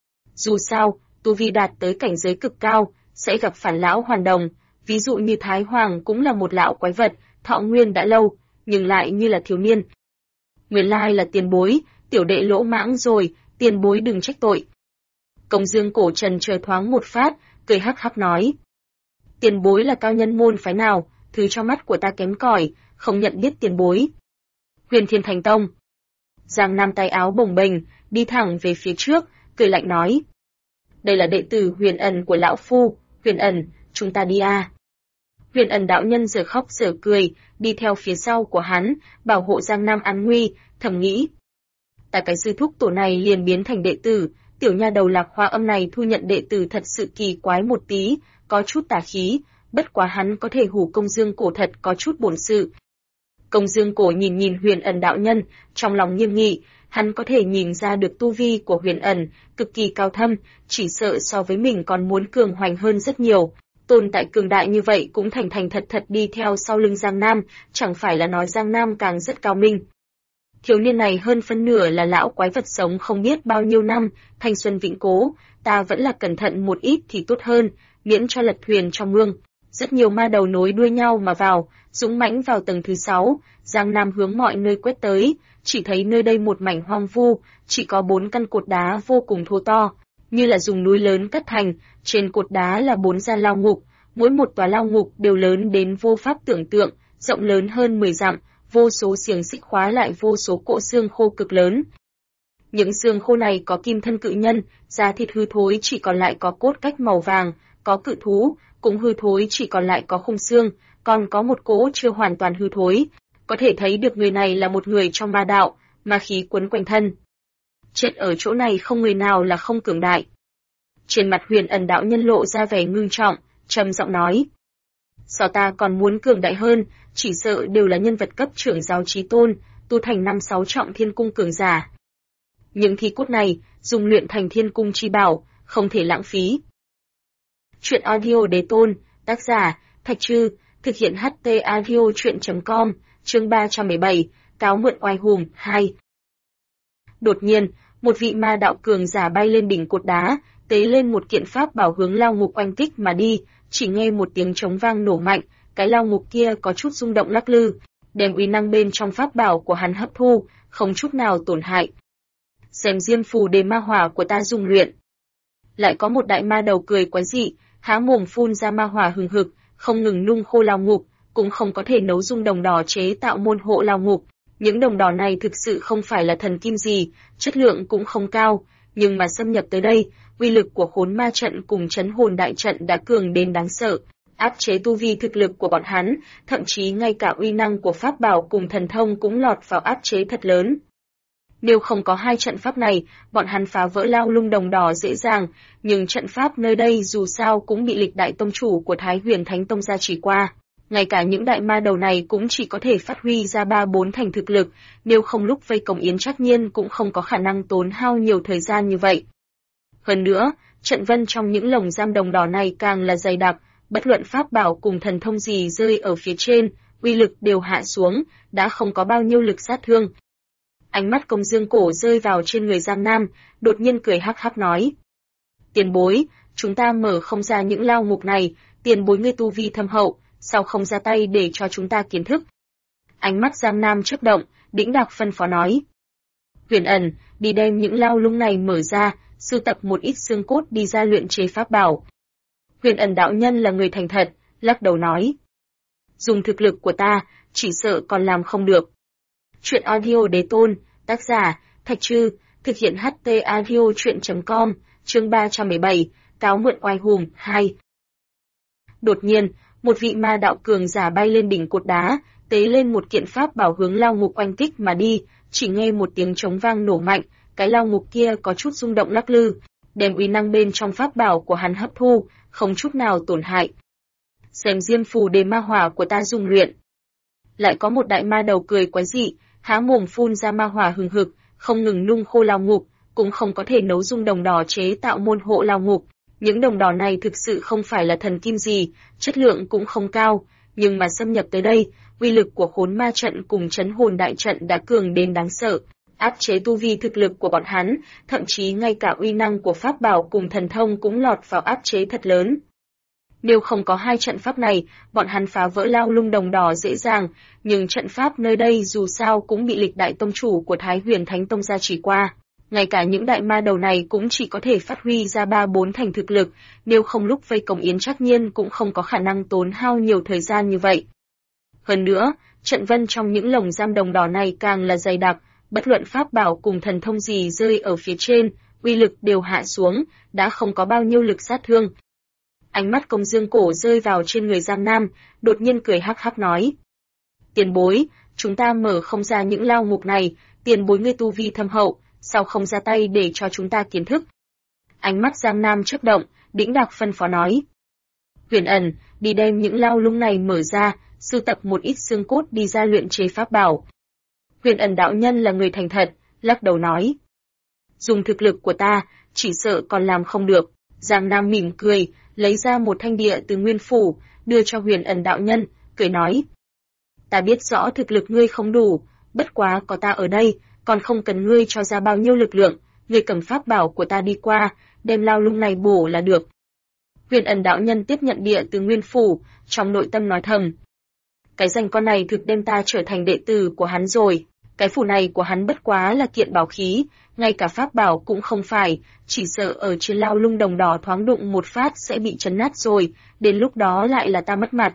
Dù sao, tu vi đạt tới cảnh giới cực cao, sẽ gặp phản lão hoàn đồng, ví dụ như Thái Hoàng cũng là một lão quái vật, thọ nguyên đã lâu, nhưng lại như là thiếu niên. Nguyên lai là tiền bối, tiểu đệ lỗ mãng rồi, tiền bối đừng trách tội. Công dương cổ trần chờ thoáng một phát, cười hắc hắc nói. Tiền bối là cao nhân môn phái nào, thứ cho mắt của ta kém cỏi, không nhận biết tiền bối. Huyền Thiên Thành Tông. Giang Nam tay áo bồng bềnh, đi thẳng về phía trước, cười lạnh nói. Đây là đệ tử Huyền Ẩn của lão phu, Huyền Ẩn, chúng ta đi à. Huyền Ẩn đạo nhân giờ khóc giờ cười, đi theo phía sau của hắn, bảo hộ Giang Nam an nguy, thầm nghĩ. Tại cái sư thúc tổ này liền biến thành đệ tử, tiểu nha đầu Lạc Hoa Âm này thu nhận đệ tử thật sự kỳ quái một tí, có chút tà khí, bất quá hắn có thể hù công dương cổ thật có chút bổn sự. Công dương cổ nhìn Huyền Ẩn đạo nhân, trong lòng nghiêm nghị, hắn có thể nhìn ra được tu vi của Huyền Ẩn, cực kỳ cao thâm, chỉ sợ so với mình còn muốn cường hoành hơn rất nhiều. Tồn tại cường đại như vậy cũng thành thật đi theo sau lưng Giang Nam, chẳng phải là nói Giang Nam càng rất cao minh. Thiếu niên này hơn phân nửa là lão quái vật sống không biết bao nhiêu năm, thanh xuân vĩnh cố, ta vẫn là cẩn thận một ít thì tốt hơn, miễn cho lật thuyền trong mương. Rất nhiều ma đầu nối đuôi nhau mà vào, dũng mãnh vào tầng thứ 6, Giang Nam hướng mọi nơi quét tới, chỉ thấy nơi đây một mảnh hoang vu, chỉ có 4 căn cột đá vô cùng thô to, như là dùng núi lớn cắt thành, trên cột đá là 4 gian lao ngục, Mỗi một tòa lao ngục đều lớn đến vô pháp tưởng tượng, rộng lớn hơn 10 dặm, vô số xiềng xích khóa lại vô số cỗ xương khô cực lớn. Những xương khô này có kim thân cự nhân, da thịt hư thối chỉ còn lại có cốt cách màu vàng, có cự thú, cũng hư thối chỉ còn lại có khung xương, còn có một cỗ chưa hoàn toàn hư thối. Có thể thấy được người này là một người trong ma đạo, ma khí quấn quanh thân. Chết ở chỗ này không người nào là không cường đại. Trên mặt Huyền Ẩn đạo nhân lộ ra vẻ ngưng trọng, trầm giọng nói. Sao ta còn muốn cường đại hơn, chỉ sợ đều là nhân vật cấp trưởng giáo chí tôn, tu thành 5-6 trọng thiên cung cường giả. Những thi cốt này, dùng luyện thành thiên cung chi bảo, không thể lãng phí. Chuyện audio đế tôn, tác giả, Thạch Trư, thực hiện HT audio chuyện.com, chương 317, cáo mượn oai hùng, 2. Đột nhiên, một vị ma đạo cường giả bay lên đỉnh cột đá, tế lên một kiện pháp bảo hướng lao ngục oanh kích mà đi, chỉ nghe một tiếng trống vang nổ mạnh, cái lao ngục kia có chút rung động lắc lư, đem uy năng bên trong pháp bảo của hắn hấp thu, không chút nào tổn hại. Xem diêm phù đề ma hỏa của ta dùng luyện. Lại có một đại ma đầu cười quái dị, há mồm phun ra ma hỏa hừng hực, không ngừng nung khô lao ngục, cũng không có thể nấu dung đồng đỏ chế tạo môn hộ lao ngục. Những đồng đỏ này thực sự không phải là thần kim gì, chất lượng cũng không cao, nhưng mà xâm nhập tới đây, uy lực của khốn ma trận cùng trấn hồn đại trận đã cường đến đáng sợ, áp chế tu vi thực lực của bọn hắn, thậm chí ngay cả uy năng của pháp bảo cùng thần thông cũng lọt vào áp chế thật lớn. Nếu không có hai trận pháp này, bọn hắn phá vỡ lao lung đồng đỏ dễ dàng, nhưng trận pháp nơi đây dù sao cũng bị lịch đại tông chủ của Thái Huyền Thánh Tông gia trì qua. Ngay cả những đại ma đầu này cũng chỉ có thể phát huy ra 3-4 thành thực lực, nếu không lúc vây công Yến Trác Nhiên cũng không có khả năng tốn hao nhiều thời gian như vậy. Hơn nữa, trận vân trong những lồng giam đồng đỏ này càng là dày đặc, bất luận pháp bảo cùng thần thông gì rơi ở phía trên, uy lực đều hạ xuống, đã không có bao nhiêu lực sát thương. Ánh mắt Công Dương Cổ rơi vào trên người Giang Nam, đột nhiên cười hắc hắc nói. Tiền bối, chúng ta mở không ra những lao ngục này, tiền bối ngươi tu vi thâm hậu, sao không ra tay để cho chúng ta kiến thức? Ánh mắt Giang Nam chớp động, đĩnh đạc phân phó nói. Huyền Ẩn, đi đem những lao lung này mở ra, sưu tập một ít xương cốt đi ra luyện chế pháp bảo. Huyền Ẩn đạo nhân là người thành thật, lắc đầu nói. Dùng thực lực của ta, chỉ sợ còn làm không được. Chuyện audio đế tôn, tác giả, Thạch Trư, thực hiện HT audio chuyện.com, chương 317, cáo mượn oai hùng, 2. Đột nhiên, một vị ma đạo cường giả bay lên đỉnh cột đá, tế lên một kiện pháp bảo hướng lao ngục oanh kích mà đi, chỉ nghe một tiếng trống vang nổ mạnh, cái lao ngục kia có chút rung động lắc lư, đem uy năng bên trong pháp bảo của hắn hấp thu, không chút nào tổn hại. Xem diêm phù đề ma hỏa của ta dùng luyện. Lại có một đại ma đầu cười quái dị, há mồm phun ra ma hỏa hừng hực, không ngừng nung khô lao ngục, cũng không có thể nấu dung đồng đỏ chế tạo môn hộ lao ngục. Những đồng đỏ này thực sự không phải là thần kim gì, chất lượng cũng không cao, nhưng mà xâm nhập tới đây, uy lực của khốn ma trận cùng trấn hồn đại trận đã cường đến đáng sợ, áp chế tu vi thực lực của bọn hắn, thậm chí ngay cả uy năng của pháp bảo cùng thần thông cũng lọt vào áp chế thật lớn. Nếu không có hai trận pháp này, bọn hắn phá vỡ lao lung đồng đỏ dễ dàng, nhưng trận pháp nơi đây dù sao cũng bị lịch đại tông chủ của Thái Huyền Thánh Tông gia trì qua. Ngay cả những đại ma đầu này cũng chỉ có thể phát huy ra 3-4 thành thực lực, nếu không lúc vây công Yến Trác Nhiên cũng không có khả năng tốn hao nhiều thời gian như vậy. Hơn nữa, trận vân trong những lồng giam đồng đỏ này càng là dày đặc, bất luận pháp bảo cùng thần thông gì rơi ở phía trên, uy lực đều hạ xuống, đã không có bao nhiêu lực sát thương. Ánh mắt Công Dương Cổ rơi vào trên người Giang Nam, đột nhiên cười hắc hắc nói. Tiền bối, chúng ta mở không ra những lao ngục này, tiền bối ngươi tu vi thâm hậu, sao không ra tay để cho chúng ta kiến thức? Ánh mắt Giang Nam chớp động, đĩnh đạc phân phó nói. Huyền Ẩn, đi đem những lao lung này mở ra, sưu tập một ít xương cốt đi ra luyện chế pháp bảo. Huyền Ẩn đạo nhân là người thành thật, lắc đầu nói. Dùng thực lực của ta, chỉ sợ còn làm không được. Giang Nam mỉm cười, lấy ra một thanh địa từ nguyên phủ, đưa cho Huyền Ẩn đạo nhân, cười nói. Ta biết rõ thực lực ngươi không đủ, bất quá có ta ở đây, còn không cần ngươi cho ra bao nhiêu lực lượng, ngươi cầm pháp bảo của ta đi qua, đem lao lung này bổ là được. Huyền Ẩn đạo nhân tiếp nhận địa từ nguyên phủ, trong nội tâm nói thầm. Cái danh con này thực đem ta trở thành đệ tử của hắn rồi, Cái phủ này của hắn bất quá là kiện bảo khí, ngay cả pháp bảo cũng không phải, chỉ sợ ở trên lao lung đồng đỏ thoáng đụng một phát sẽ bị chấn nát rồi, đến lúc đó lại là ta mất mặt.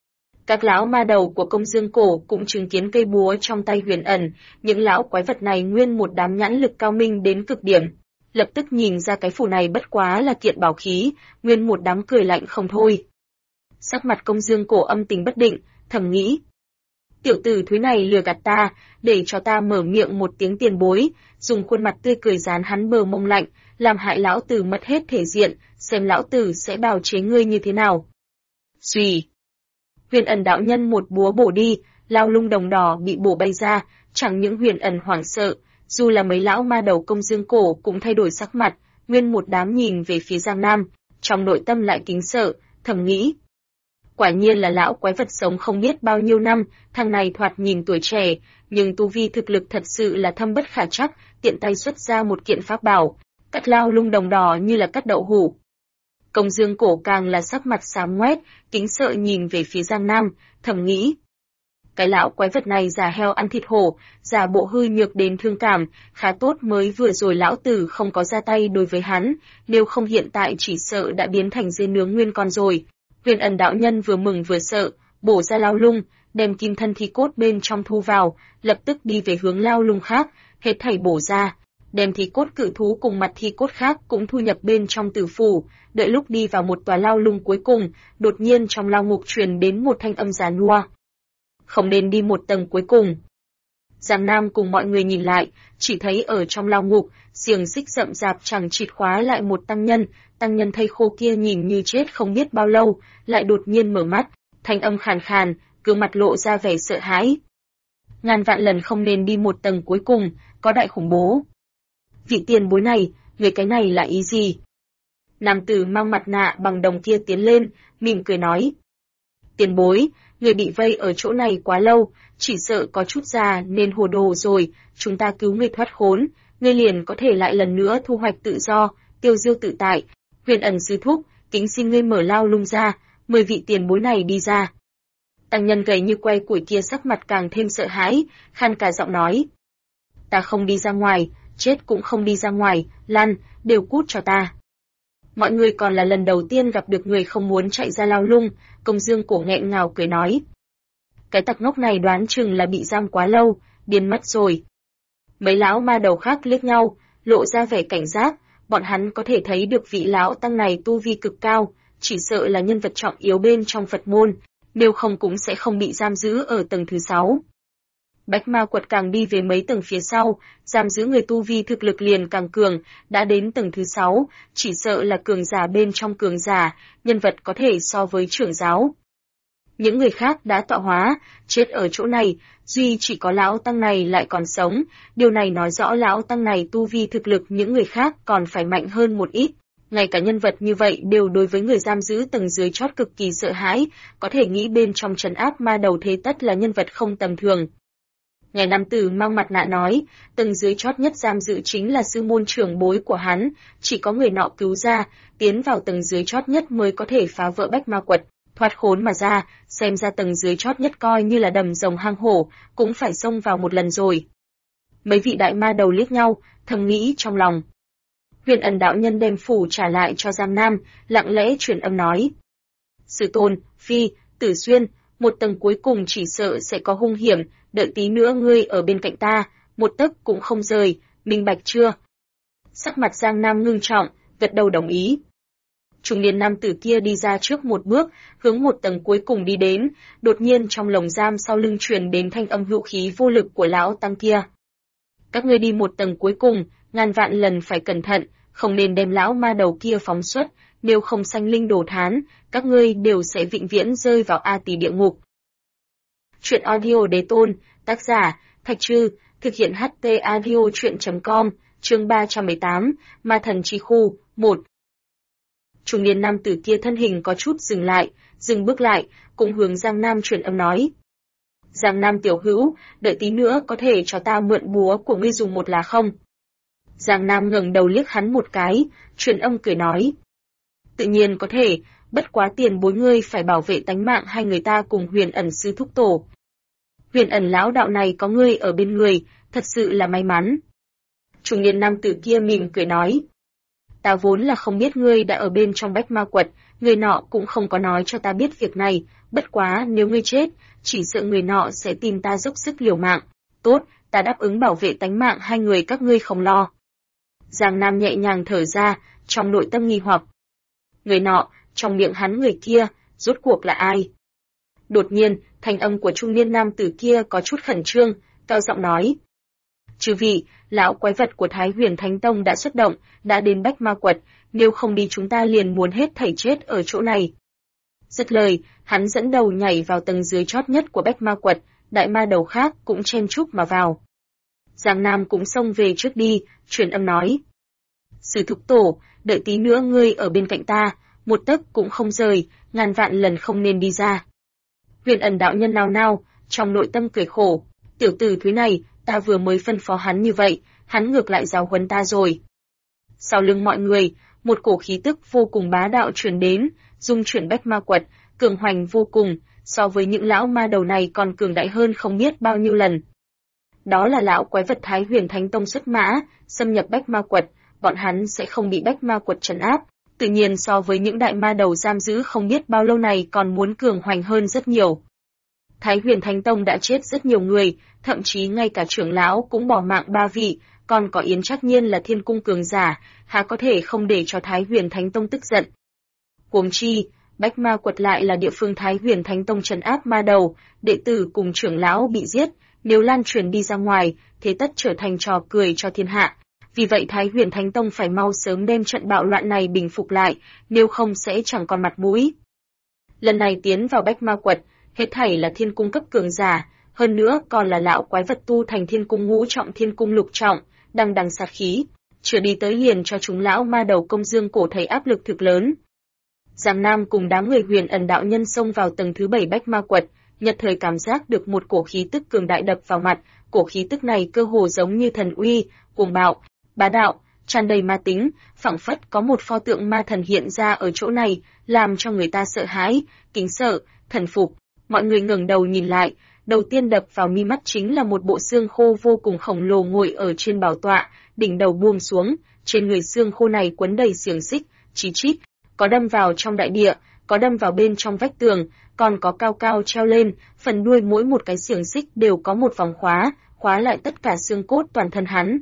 Các lão ma đầu của Công Dương Cổ cũng chứng kiến cây búa trong tay Huyền Ẩn, những lão quái vật này nguyên một đám nhãn lực cao minh đến cực điểm. Lập tức nhìn ra cái phủ này bất quá là kiện bảo khí, nguyên một đám cười lạnh không thôi. Sắc mặt Công Dương Cổ âm tình bất định, thầm nghĩ. Tiểu tử thúi này lừa gạt ta, để cho ta mở miệng một tiếng tiền bối, dùng khuôn mặt tươi cười dán hắn bờ mông lạnh, làm hại lão tử mất hết thể diện, xem lão tử sẽ bào chế ngươi như thế nào. Xuy. Huyền Ẩn đạo nhân một búa bổ đi, lao lung đồng đỏ bị bổ bay ra, chẳng những Huyền Ẩn hoảng sợ, dù là mấy lão ma đầu Công Dương Cổ cũng thay đổi sắc mặt, nguyên một đám nhìn về phía Giang Nam, trong nội tâm lại kính sợ, thầm nghĩ. Quả nhiên là lão quái vật sống không biết bao nhiêu năm, thằng này thoạt nhìn tuổi trẻ, nhưng tu vi thực lực thật sự là thâm bất khả trắc, tiện tay xuất ra một kiện pháp bảo, cắt lao lung đồng đỏ như là cắt đậu hũ. Công Dương Cổ càng là sắc mặt xám ngoét, kính sợ nhìn về phía Giang Nam, thầm nghĩ. Cái lão quái vật này giả heo ăn thịt hổ, giả bộ hư nhược đến thương cảm, khá tốt mới vừa rồi lão tử không có ra tay đối với hắn, nếu không hiện tại chỉ sợ đã biến thành dê nướng nguyên con rồi. Huyền Ẩn đạo nhân vừa mừng vừa sợ, bổ ra lao lung, đem kim thân thi cốt bên trong thu vào, lập tức đi về hướng lao lung khác, hết thảy bổ ra, đem thi cốt cự thú cùng mặt thi cốt khác cũng thu nhập bên trong tử phủ, đợi lúc đi vào một tòa lao lung cuối cùng, đột nhiên trong lao ngục truyền đến một thanh âm giàn mua. Không nên đi một tầng cuối cùng. Giang Nam cùng mọi người nhìn lại, chỉ thấy ở trong lao ngục, xiềng xích rậm rạp chẳng chịt khóa lại một tăng nhân thây khô kia nhìn như chết không biết bao lâu, lại đột nhiên mở mắt, thanh âm khàn khàn, gương mặt lộ ra vẻ sợ hãi. Ngàn vạn lần không nên đi một tầng cuối cùng, có đại khủng bố. Vị tiền bối này, người cái này là ý gì? Nam tử mang mặt nạ bằng đồng kia tiến lên, mỉm cười nói. Tiền bối, người bị vây ở chỗ này quá lâu, chỉ sợ có chút già nên hồ đồ rồi, chúng ta cứu người thoát khốn, ngươi liền có thể lại lần nữa thu hoạch tự do, tiêu diêu tự tại. Huyền Ẩn sư thúc, kính xin ngươi mở lao lung ra, mời vị tiền bối này đi ra. Tăng nhân gầy như que củi kia sắc mặt càng thêm sợ hãi, khàn cả giọng nói. Ta không đi ra ngoài, chết cũng không đi ra ngoài, lăn, đều cút cho ta. Mọi người còn là lần đầu tiên gặp được người không muốn chạy ra lao lung, Công Dương Cổ nghẹn ngào cười nói. Cái tặc ngốc này đoán chừng là bị giam quá lâu, điên mất rồi. Mấy lão ma đầu khác liếc nhau, lộ ra vẻ cảnh giác, bọn hắn có thể thấy được vị lão tăng này tu vi cực cao, chỉ sợ là nhân vật trọng yếu bên trong Phật môn, nếu không cũng sẽ không bị giam giữ ở tầng thứ 6. Bách Ma Quật càng đi về mấy tầng phía sau, giam giữ người tu vi thực lực liền càng cường, đã đến tầng thứ 6, chỉ sợ là cường giả bên trong cường giả, nhân vật có thể so với trưởng giáo. Những người khác đã tọa hóa, chết ở chỗ này, duy chỉ có lão tăng này lại còn sống, điều này nói rõ lão tăng này tu vi thực lực những người khác còn phải mạnh hơn một ít. Ngay cả nhân vật như vậy đều đối với người giam giữ tầng dưới chót cực kỳ sợ hãi, có thể nghĩ bên trong trấn áp ma đầu thế tất là nhân vật không tầm thường. Ngài nam tử mang mặt nạ nói, tầng dưới chót nhất giam giữ chính là sư môn trưởng bối của hắn, chỉ có người nọ cứu ra, tiến vào tầng dưới chót nhất mới có thể phá vỡ Bách Ma Quật, thoát khốn mà ra, xem ra tầng dưới chót nhất coi như là đầm rồng hang hổ, cũng phải xông vào một lần rồi. Mấy vị đại ma đầu liếc nhau, thầm nghĩ trong lòng. Huyền Ẩn đạo nhân đem phủ trả lại cho Giang Nam, lặng lẽ truyền âm nói. Sư tôn, phi, tử xuyên, một tầng cuối cùng chỉ sợ sẽ có hung hiểm, đợi tí nữa ngươi ở bên cạnh ta, một tấc cũng không rời, minh bạch chưa? Sắc mặt Giang Nam ngưng trọng, gật đầu đồng ý. Trung niên nam tử kia đi ra trước một bước, hướng một tầng cuối cùng đi đến, đột nhiên trong lồng giam sau lưng truyền đến thanh âm hữu khí vô lực của lão tăng kia. Các ngươi đi một tầng cuối cùng, ngàn vạn lần phải cẩn thận, không nên đem lão ma đầu kia phóng xuất, nếu không sanh linh đồ thán, các ngươi đều sẽ vĩnh viễn rơi vào A Tỳ địa ngục. Truyện audio Đế Tôn, tác giả, Thạch Trư, thực hiện HT audio truyện.com, chương 318, Ma Thần Chi Khu, 1. Trung niên nam tử kia thân hình có chút dừng bước lại, cũng hướng Giang Nam truyền âm nói. Giang Nam tiểu hữu, đợi tí nữa có thể cho ta mượn búa của ngươi dùng một là không? Giang Nam ngẩng đầu liếc hắn một cái, truyền âm cười nói. Tự nhiên có thể, bất quá tiền bối ngươi phải bảo vệ tánh mạng hai người ta cùng Huyền Ẩn sư thúc tổ. Huyền ẩn lão đạo này có ngươi ở bên người, thật sự là may mắn. Trung niên nam tử kia mỉm cười nói. Ta vốn là không biết ngươi đã ở bên trong Bách Ma Quật, người nọ cũng không có nói cho ta biết việc này, bất quá nếu ngươi chết, chỉ sợ người nọ sẽ tìm ta dốc sức liều mạng. Tốt, ta đáp ứng bảo vệ tánh mạng hai người các ngươi không lo. Giang Nam nhẹ nhàng thở ra, trong nội tâm nghi hoặc. Người nọ, trong miệng hắn người kia, rốt cuộc là ai? Đột nhiên, thanh âm của trung niên nam tử kia có chút khẩn trương, cao giọng nói. Chư vị, lão quái vật của Thái Huyền Thánh Tông đã xuất động, đã đến Bách Ma Quật, nếu không đi chúng ta liền muốn hết thảy chết ở chỗ này. Dứt lời, hắn dẫn đầu nhảy vào tầng dưới chót nhất của Bách Ma Quật, đại ma đầu khác cũng chen chúc mà vào. Giang Nam cũng xông về trước đi, truyền âm nói. Sử Thúc Tổ, đợi tí nữa ngươi ở bên cạnh ta, một tấc cũng không rời, ngàn vạn lần không nên đi ra. Huyền ẩn đạo nhân nao nao, trong nội tâm cười khổ, tiểu tử thúi này, ta vừa mới phân phó hắn như vậy, hắn ngược lại giáo huấn ta rồi. Sau lưng mọi người, một cổ khí tức vô cùng bá đạo truyền đến, dung chuyển Bách Ma Quật, cường hoành vô cùng, so với những lão ma đầu này còn cường đại hơn không biết bao nhiêu lần. Đó là lão quái vật Thái Huyền Thánh Tông xuất mã, xâm nhập Bách Ma Quật, bọn hắn sẽ không bị Bách Ma Quật trấn áp, tự nhiên so với những đại ma đầu giam giữ không biết bao lâu này còn muốn cường hoành hơn rất nhiều. Thái Huyền Thánh Tông đã chết rất nhiều người, thậm chí ngay cả trưởng lão cũng bỏ mạng 3 vị, còn có Yến Trác Nhiên là thiên cung cường giả, há có thể không để cho Thái Huyền Thánh Tông tức giận. Huống chi, Bách Ma Quật lại là địa phương Thái Huyền Thánh Tông trấn áp ma đầu, đệ tử cùng trưởng lão bị giết, nếu lan truyền đi ra ngoài, thế tất trở thành trò cười cho thiên hạ. Vì vậy Thái Huyền Thánh Tông phải mau sớm đem trận bạo loạn này bình phục lại, nếu không sẽ chẳng còn mặt mũi. Lần này tiến vào Bách Ma Quật, hết thảy là thiên cung cấp cường giả, hơn nữa còn là lão quái vật tu thành thiên cung ngũ trọng thiên cung lục trọng, đằng đằng sát khí, chưa đi tới liền cho chúng lão ma đầu Công Dương Cổ thấy áp lực thực lớn. Giang Nam cùng đám người Huyền ẩn đạo nhân xông vào tầng thứ 7 Bách Ma Quật, nhất thời cảm giác được một cổ khí tức cường đại đập vào mặt, cổ khí tức này cơ hồ giống như thần uy, cuồng bạo, bá đạo, tràn đầy ma tính, phảng phất có một pho tượng ma thần hiện ra ở chỗ này, làm cho người ta sợ hãi, kính sợ, thần phục. Mọi người ngẩng đầu nhìn lại, đầu tiên đập vào mi mắt chính là một bộ xương khô vô cùng khổng lồ ngồi ở trên bảo tọa, đỉnh đầu buông xuống, trên người xương khô này quấn đầy xiềng xích, chí chít, có đâm vào trong đại địa, có đâm vào bên trong vách tường, còn có cao cao treo lên, phần đuôi mỗi một cái xiềng xích đều có một vòng khóa, khóa lại tất cả xương cốt toàn thân hắn.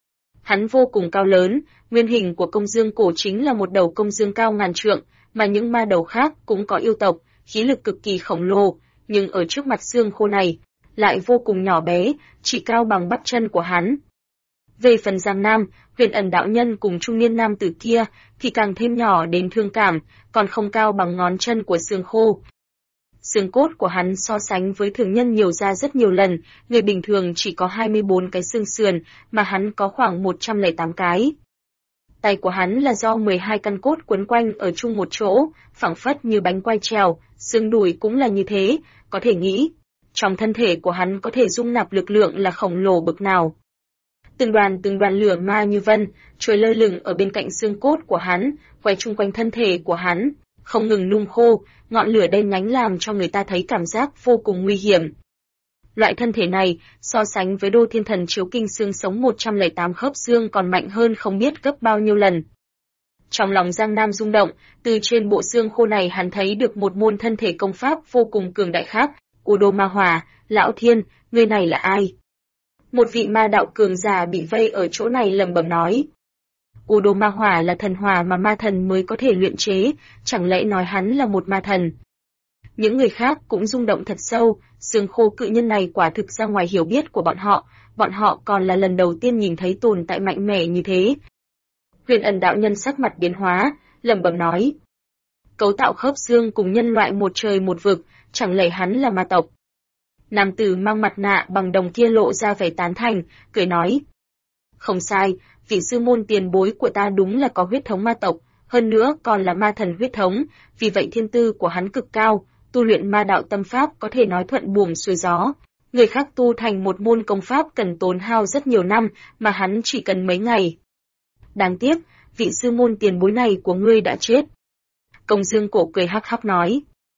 Hắn vô cùng cao lớn, nguyên hình của Công Dương Cổ chính là một đầu công dương cao ngàn trượng, mà những ma đầu khác cũng có yêu tộc, khí lực cực kỳ khổng lồ, nhưng ở trước mặt xương khô này, lại vô cùng nhỏ bé, chỉ cao bằng bắp chân của hắn. Về phần Giang Nam, Huyền ẩn đạo nhân cùng trung niên nam tử kia, thì càng thêm nhỏ đến thương cảm, còn không cao bằng ngón chân của xương khô. Xương cốt của hắn so sánh với thường nhân nhiều ra rất nhiều lần, người bình thường chỉ có 24 cái xương sườn, mà hắn có khoảng 108 cái. Tay của hắn là do 12 căn cốt quấn quanh ở chung một chỗ, phẳng phất như bánh quai trèo, xương đùi cũng là như thế, có thể nghĩ, trong thân thể của hắn có thể dung nạp lực lượng là khổng lồ bực nào. Từng đoàn lửa ma như vân, trôi lơ lửng ở bên cạnh xương cốt của hắn, quay chung quanh thân thể của hắn, không ngừng nung khô, ngọn lửa đen nhánh làm cho người ta thấy cảm giác vô cùng nguy hiểm. Loại thân thể này, so sánh với Đô Thiên Thần Chiếu Kinh xương sống 108 khớp xương còn mạnh hơn không biết gấp bao nhiêu lần. Trong lòng Giang Nam rung động, từ trên bộ xương khô này hắn thấy được một môn thân thể công pháp vô cùng cường đại khác, U Đô Ma Hỏa, Lão Thiên, người này là ai? Một vị ma đạo cường giả bị vây ở chỗ này lẩm bẩm nói. U Đô Ma Hỏa là thần hỏa mà ma thần mới có thể luyện chế, chẳng lẽ nói hắn là một ma thần? Những người khác cũng rung động thật sâu, xương khô cự nhân này quả thực ra ngoài hiểu biết của bọn họ còn là lần đầu tiên nhìn thấy tồn tại mạnh mẽ như thế. Huyền ẩn đạo nhân sắc mặt biến hóa, lẩm bẩm nói. Cấu tạo khớp xương cùng nhân loại một trời một vực, chẳng lẽ hắn là ma tộc? Nam tử mang mặt nạ bằng đồng kia lộ ra vẻ tán thành, cười nói. Không sai, vị sư môn tiền bối của ta đúng là có huyết thống ma tộc, hơn nữa còn là ma thần huyết thống, vì vậy thiên tư của hắn cực cao, tu luyện ma đạo tâm pháp có thể nói thuận buồm xuôi gió. Người khác tu thành một môn công pháp cần tốn hao rất nhiều năm, mà hắn chỉ cần mấy ngày. Đáng tiếc, vị sư môn tiền bối này của ngươi đã chết. Công Dương Cổ cười hắc hắc nói.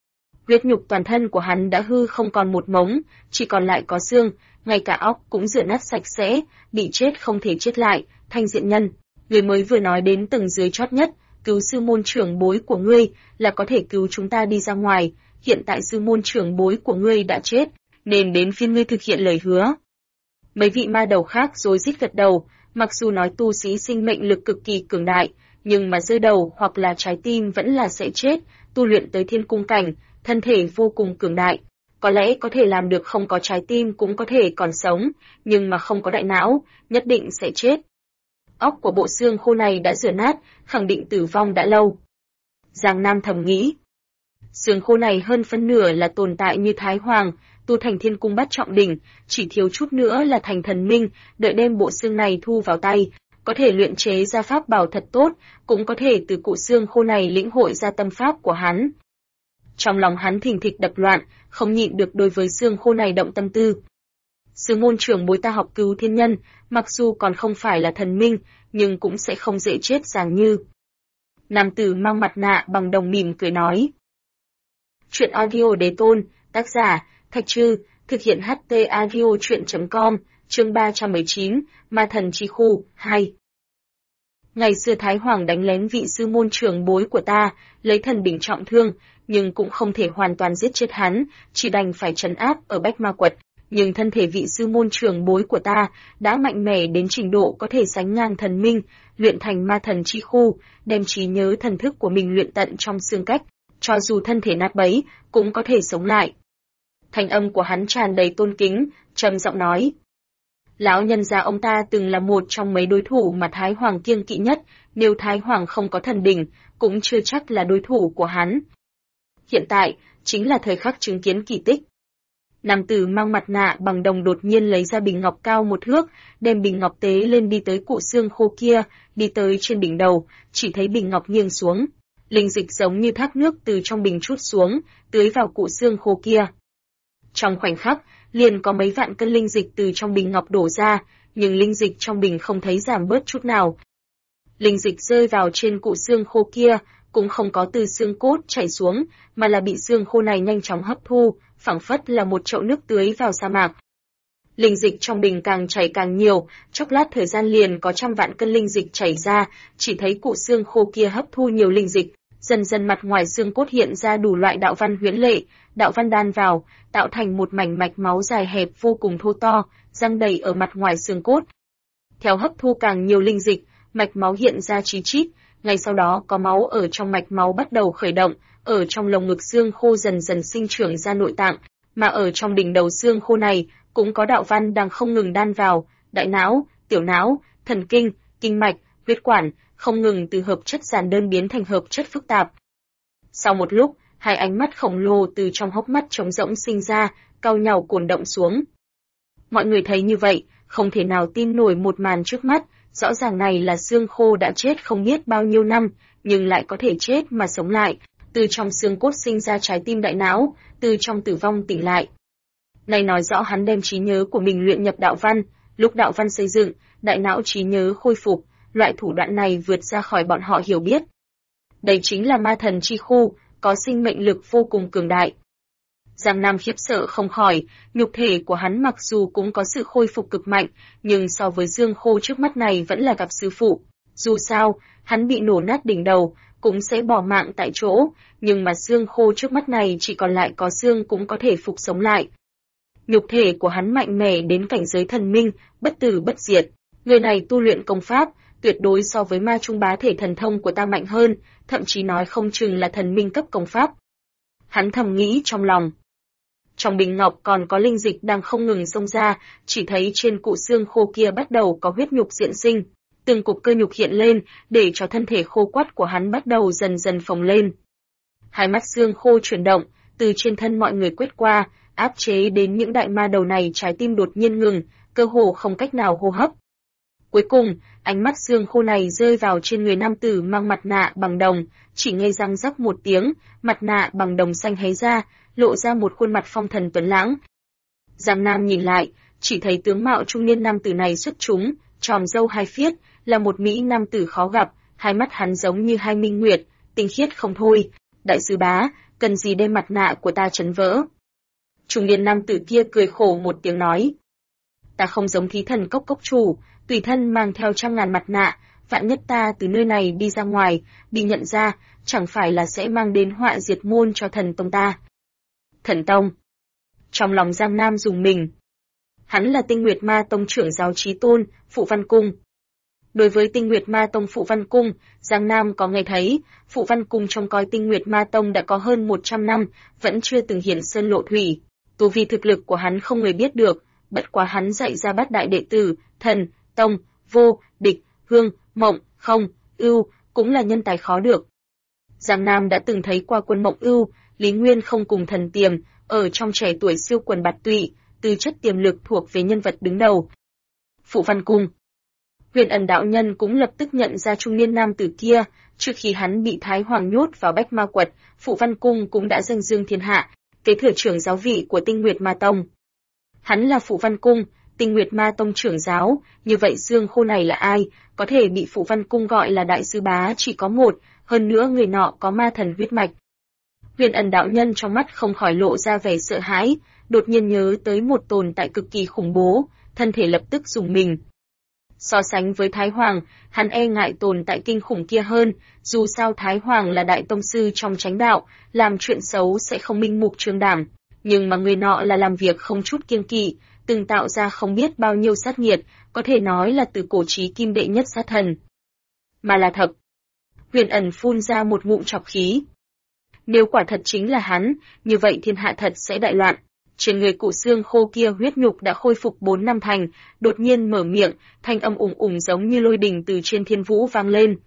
Huyết nhục toàn thân của hắn đã hư không còn một mống, chỉ còn lại có xương, ngay cả óc cũng rửa nát sạch sẽ, bị chết không thể chết lại. Thanh Diện Nhân, người mới vừa nói đến tầng dưới chót nhất, cứu sư môn trưởng bối của ngươi là có thể cứu chúng ta đi ra ngoài, hiện tại sư môn trưởng bối của ngươi đã chết, nên đến phiên ngươi thực hiện lời hứa. Mấy vị ma đầu khác rối rít gật đầu, mặc dù nói tu sĩ sinh mệnh lực cực kỳ cường đại, nhưng mà rơi đầu hoặc là trái tim vẫn là sẽ chết, tu luyện tới thiên cung cảnh, thân thể vô cùng cường đại. Có lẽ có thể làm được không có trái tim cũng có thể còn sống, nhưng mà không có đại não, nhất định sẽ chết. Óc của bộ xương khô này đã rửa nát, khẳng định tử vong đã lâu. Giang Nam thầm nghĩ. Xương khô này hơn phân nửa là tồn tại như Thái Hoàng, tu thành thiên cung bát trọng đỉnh, chỉ thiếu chút nữa là thành thần minh, đợi đem bộ xương này thu vào tay, có thể luyện chế ra pháp bảo thật tốt, cũng có thể từ cụ xương khô này lĩnh hội ra tâm pháp của hắn. Trong lòng hắn thình thịch đập loạn, không nhịn được đối với xương khô này động tâm tư. Sư môn trưởng bối ta học cứu thiên nhân, mặc dù còn không phải là thần minh, nhưng cũng sẽ không dễ chết dàng như. Nam tử mang mặt nạ bằng đồng mỉm cười nói. Chuyện audio đế tôn, tác giả, Thạch Trư, thực hiện HT audio chuyện.com, chương 319, Ma Thần Chi Khu, 2. Ngày xưa Thái Hoàng đánh lén vị sư môn trưởng bối của ta, lấy thần bình trọng thương, nhưng cũng không thể hoàn toàn giết chết hắn, chỉ đành phải trấn áp ở Bách Ma Quật. Nhưng thân thể vị sư môn trưởng bối của ta đã mạnh mẽ đến trình độ có thể sánh ngang thần minh, luyện thành ma thần chi khu, đem trí nhớ thần thức của mình luyện tận trong xương cách, cho dù thân thể nát bấy, cũng có thể sống lại. Thanh âm của hắn tràn đầy tôn kính, trầm giọng nói. Lão nhân gia ông ta từng là một trong mấy đối thủ mà Thái Hoàng kiêng kỵ nhất, nếu Thái Hoàng không có thần đỉnh, cũng chưa chắc là đối thủ của hắn. Hiện tại, chính là thời khắc chứng kiến kỳ tích. Nam tử mang mặt nạ bằng đồng đột nhiên lấy ra bình ngọc cao 1 thước, đem bình ngọc tế lên đi tới cụ xương khô kia, đi tới trên đỉnh đầu, chỉ thấy bình ngọc nghiêng xuống. Linh dịch giống như thác nước từ trong bình trút xuống, tưới vào cụ xương khô kia. Trong khoảnh khắc, liền có mấy vạn cân linh dịch từ trong bình ngọc đổ ra, nhưng linh dịch trong bình không thấy giảm bớt chút nào. Linh dịch rơi vào trên cụ xương khô kia, cũng không có từ xương cốt chảy xuống, mà là bị xương khô này nhanh chóng hấp thu, phảng phất là một chậu nước tưới vào sa mạc. Linh dịch trong bình càng chảy càng nhiều, chốc lát thời gian liền có trăm vạn cân linh dịch chảy ra, chỉ thấy cụ xương khô kia hấp thu nhiều linh dịch, dần dần mặt ngoài xương cốt hiện ra đủ loại đạo văn huyễn lệ, đạo văn đan vào, tạo thành một mảnh mạch máu dài hẹp vô cùng thô to, răng đầy ở mặt ngoài xương cốt. Theo hấp thu càng nhiều linh dịch, mạch máu hiện ra chí chít, ngay sau đó có máu ở trong mạch máu bắt đầu khởi động, ở trong lồng ngực xương khô dần dần sinh trưởng ra nội tạng, mà ở trong đỉnh đầu xương khô này cũng có đạo văn đang không ngừng đan vào, đại não, tiểu não, thần kinh, kinh mạch, huyết quản, không ngừng từ hợp chất giản đơn biến thành hợp chất phức tạp. Sau một lúc, hai ánh mắt khổng lồ từ trong hốc mắt trống rỗng sinh ra, cau nhàu cuồn động xuống. Mọi người thấy như vậy, không thể nào tin nổi một màn trước mắt, rõ ràng này là xương khô đã chết không biết bao nhiêu năm, nhưng lại có thể chết mà sống lại, từ trong xương cốt sinh ra trái tim đại não, từ trong tử vong tỉnh lại. Này nói rõ hắn đem trí nhớ của mình luyện nhập đạo văn, lúc đạo văn xây dựng, đại não trí nhớ khôi phục, loại thủ đoạn này vượt ra khỏi bọn họ hiểu biết. Đây chính là ma thần chi khu, có sinh mệnh lực vô cùng cường đại. Giang Nam khiếp sợ không khỏi, nhục thể của hắn mặc dù cũng có sự khôi phục cực mạnh, nhưng so với Dương Khô trước mắt này vẫn là gặp sư phụ. Dù sao, hắn bị nổ nát đỉnh đầu, cũng sẽ bỏ mạng tại chỗ, nhưng mà Dương Khô trước mắt này chỉ còn lại có xương cũng có thể phục sống lại. Nhục thể của hắn mạnh mẽ đến cảnh giới thần minh, bất tử bất diệt. Người này tu luyện công pháp, tuyệt đối so với ma trung bá thể thần thông của ta mạnh hơn, thậm chí nói không chừng là thần minh cấp công pháp. Hắn thầm nghĩ trong lòng. Trong bình ngọc còn có linh dịch đang không ngừng xông ra, chỉ thấy trên cụ xương khô kia bắt đầu có huyết nhục diễn sinh, từng cục cơ nhục hiện lên, để cho thân thể khô quắt của hắn bắt đầu dần dần phồng lên. Hai mắt xương khô chuyển động, từ trên thân mọi người quét qua, áp chế đến những đại ma đầu này, trái tim đột nhiên ngừng, cơ hồ không cách nào hô hấp. Cuối cùng, ánh mắt xương khô này rơi vào trên người nam tử mang mặt nạ bằng đồng, chỉ nghe răng rắc một tiếng, mặt nạ bằng đồng xanh hé ra, lộ ra một khuôn mặt phong thần tuấn lãng. Giang Nam nhìn lại, chỉ thấy tướng mạo trung niên nam tử này xuất chúng, tròm râu hai phiết, là một mỹ nam tử khó gặp, hai mắt hắn giống như hai minh nguyệt, tinh khiết không thôi. Đại sư bá, cần gì đem mặt nạ của ta chấn vỡ. Trung niên nam tử kia cười khổ một tiếng nói. Ta không giống thí thần cốc cốc chủ, tùy thân mang theo trăm ngàn mặt nạ, vạn nhất ta từ nơi này đi ra ngoài, bị nhận ra, chẳng phải là sẽ mang đến họa diệt môn cho thần tông ta. Thần tông. Trong lòng Giang Nam rùng mình. Hắn là Tinh Nguyệt Ma Tông trưởng giáo Chí Tôn, Phụ Văn Cung. Đối với Tinh Nguyệt Ma Tông Phụ Văn Cung, Giang Nam có nghe thấy, Phụ Văn Cung trông coi Tinh Nguyệt Ma Tông đã có hơn 100 năm, vẫn chưa từng hiển sơn lộ thủy. Tu vi thực lực của hắn không người biết được, bất quá hắn dạy ra bát đại đệ tử, thần, tông, vô, địch, hương, mộng, không, ưu, cũng là nhân tài khó được. Giang Nam đã từng thấy qua Quân Mộng Ưu, Lý Nguyên không cùng thần tiềm, ở trong trẻ tuổi siêu quần bạt tụy, tư chất tiềm lực thuộc về nhân vật đứng đầu. Phụ Văn Cung. Huyền Ẩn đạo nhân cũng lập tức nhận ra trung niên nam tử kia, trước khi hắn bị Thái Hoàng nhốt vào Bách Ma Quật, Phụ Văn Cung cũng đã danh dương thiên hạ, kế thừa trưởng giáo vị của Tinh Nguyệt Ma Tông. Hắn là Phụ Văn Cung, Tinh Nguyệt Ma Tông trưởng giáo, như vậy Dương Khô này là ai, có thể bị Phụ Văn Cung gọi là đại sư bá chỉ có một, hơn nữa người nọ có ma thần huyết mạch. Huyền Ẩn đạo nhân trong mắt không khỏi lộ ra vẻ sợ hãi, đột nhiên nhớ tới một tồn tại cực kỳ khủng bố, thân thể lập tức rùng mình. So sánh với Thái Hoàng, hắn e ngại tồn tại kinh khủng kia hơn, dù sao Thái Hoàng là đại tông sư trong chánh đạo, làm chuyện xấu sẽ không minh mục trương đảm, nhưng mà người nọ là làm việc không chút kiêng kỵ, từng tạo ra không biết bao nhiêu sát nghiệt, có thể nói là từ cổ chí kim đệ nhất sát thần. Mà là thật. Huyền Ẩn phun ra một ngụm trọc khí. Nếu quả thật chính là hắn, như vậy thiên hạ thật sẽ đại loạn. Trên người cụ xương khô kia huyết nhục đã khôi phục 4 năm thành, đột nhiên mở miệng, thanh âm ủng ủng giống như lôi đình từ trên thiên vũ vang lên.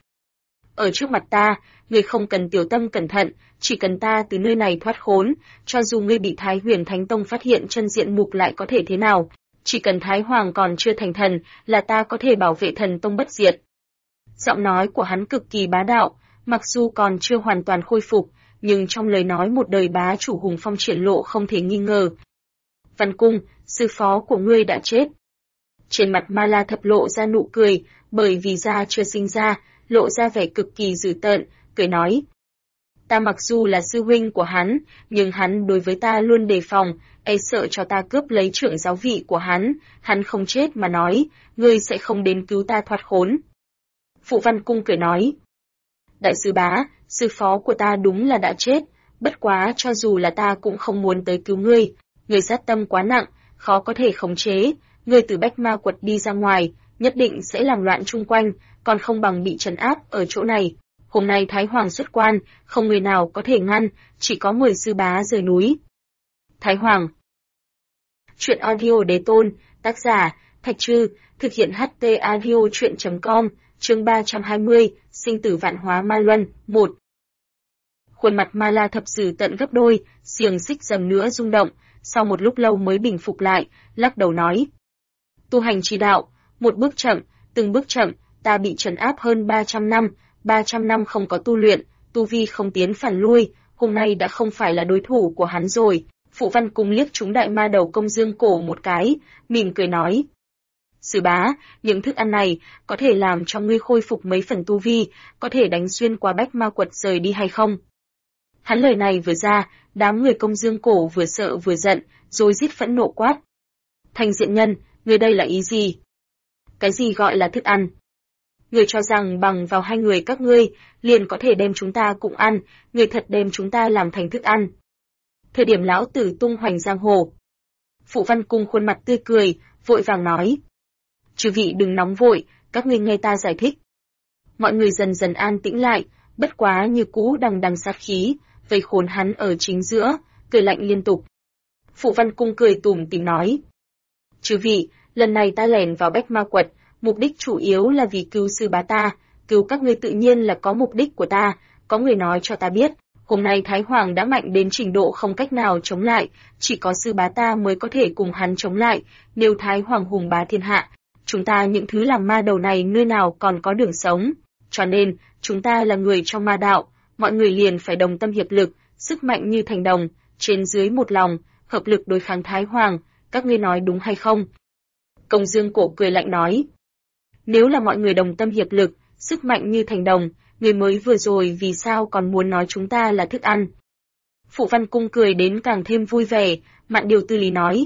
Ở trước mặt ta, ngươi không cần tiểu tâm cẩn thận, chỉ cần ta từ nơi này thoát khốn, cho dù ngươi bị Thái Huyền Thánh Tông phát hiện chân diện mục lại có thể thế nào, chỉ cần Thái Hoàng còn chưa thành thần, là ta có thể bảo vệ thần tông bất diệt. Giọng nói của hắn cực kỳ bá đạo, mặc dù còn chưa hoàn toàn khôi phục, nhưng trong lời nói một đời bá chủ hùng phong triển lộ không thể nghi ngờ. Văn Cung, sư phó của ngươi đã chết. Trên mặt Ma La Thập lộ ra nụ cười, bởi vì da chưa sinh ra, lộ ra vẻ cực kỳ dữ tợn, cười nói. Ta mặc dù là sư huynh của hắn, nhưng hắn đối với ta luôn đề phòng, e sợ cho ta cướp lấy trưởng giáo vị của hắn không chết mà nói, ngươi sẽ không đến cứu ta thoát khốn. Phụ Văn Cung cười nói. Đại sư bá, sư phó của ta đúng là đã chết, bất quá cho dù là ta cũng không muốn tới cứu ngươi sát tâm quá nặng, khó có thể khống chế, ngươi từ Bách Ma Quật đi ra ngoài, nhất định sẽ làm loạn chung quanh, còn không bằng bị trấn áp ở chỗ này. Hôm nay Thái Hoàng xuất quan, không người nào có thể ngăn, chỉ có 10 sư bá rời núi. Thái Hoàng. Chuyện audio đế tôn, tác giả, Thạch Trư, thực hiện HT audio chuyện.com, chương 320, sinh tử vạn hóa ma luân, 1. Khuôn mặt Ma La Thập dữ tận gấp đôi, xiềng xích dầm nữa rung động, sau một lúc lâu mới bình phục lại, lắc đầu nói. Tu hành chi đạo, một bước chậm, từng bước chậm, ta bị trấn áp hơn 300 năm không có tu luyện, tu vi không tiến phản lui, hôm nay đã không phải là đối thủ của hắn rồi. Phụ Văn Cung liếc trúng đại ma đầu Công Dương Cổ một cái, mỉm cười nói. Sư bá, những thức ăn này có thể làm cho ngươi khôi phục mấy phần tu vi, có thể đánh xuyên qua Bách Ma Quật rời đi hay không? Hắn lời này vừa ra, đám người Công Dương Cổ vừa sợ vừa giận, rồi rít phẫn nộ quát. Thanh Diện Nhân, ngươi đây là ý gì? Cái gì gọi là thức ăn? Ngươi cho rằng bằng vào hai người các ngươi, liền có thể đem chúng ta cùng ăn, ngươi thật đem chúng ta làm thành thức ăn. Thời điểm lão tử tung hoành giang hồ. Phụ Văn Cung khuôn mặt tươi cười, vội vàng nói. Chư vị đừng nóng vội, các ngươi nghe ta giải thích. Mọi người dần dần an tĩnh lại, bất quá như cũ đằng đằng sát khí, vây khốn hắn ở chính giữa, cười lạnh liên tục. Phụ Văn Cung cười tủm tỉm nói. Chư vị, lần này ta lẻn vào Bách Ma Quật, mục đích chủ yếu là vì cứu sư bá ta, cứu các ngươi tự nhiên là có mục đích của ta, có người nói cho ta biết, hôm nay Thái Hoàng đã mạnh đến trình độ không cách nào chống lại, chỉ có sư bá ta mới có thể cùng hắn chống lại, nếu Thái Hoàng hùng bá thiên hạ, chúng ta những thứ làm ma đầu này nơi nào còn có đường sống, cho nên, chúng ta là người trong ma đạo, mọi người liền phải đồng tâm hiệp lực, sức mạnh như thành đồng, trên dưới một lòng, hợp lực đối kháng Thái Hoàng, các ngươi nói đúng hay không? Công Dương Cổ cười lạnh nói. Nếu là mọi người đồng tâm hiệp lực, sức mạnh như thành đồng, người mới vừa rồi vì sao còn muốn nói chúng ta là thức ăn? Phụ Văn Cung cười đến càng thêm vui vẻ, Mạn Điều Tư Lý nói.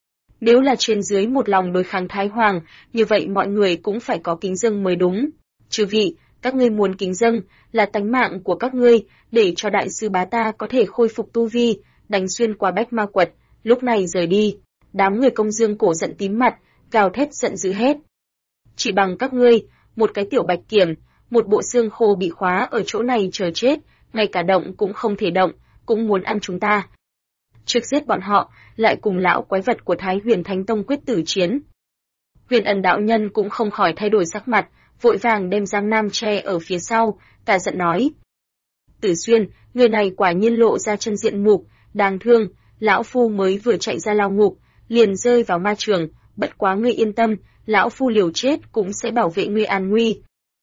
Nếu là trên dưới một lòng đối kháng Thái Hoàng, như vậy mọi người cũng phải có kính dâng mới đúng. Chư vị, các ngươi muốn kính dâng, là tánh mạng của các ngươi, để cho đại sư bá ta có thể khôi phục tu vi, đánh xuyên qua bách ma quật, lúc này rời đi. Đám người Công Dương Cổ giận tím mặt, gào thét giận dữ hết. Chỉ bằng các ngươi, một cái tiểu bạch kiểm, một bộ xương khô bị khóa ở chỗ này chờ chết, ngay cả động cũng không thể động, cũng muốn ăn chúng ta. Trước giết bọn họ, lại cùng lão quái vật của Thái Huyền Thánh Tông quyết tử chiến. Huyền Ẩn đạo nhân cũng không khỏi thay đổi sắc mặt, vội vàng đem Giang Nam che ở phía sau, cả giận nói. Tử Xuyên, người này quả nhiên lộ ra chân diện mục, đáng thương, lão phu mới vừa chạy ra lao ngục, liền rơi vào ma trường, bất quá ngươi yên tâm, lão phu liều chết cũng sẽ bảo vệ ngươi an nguy.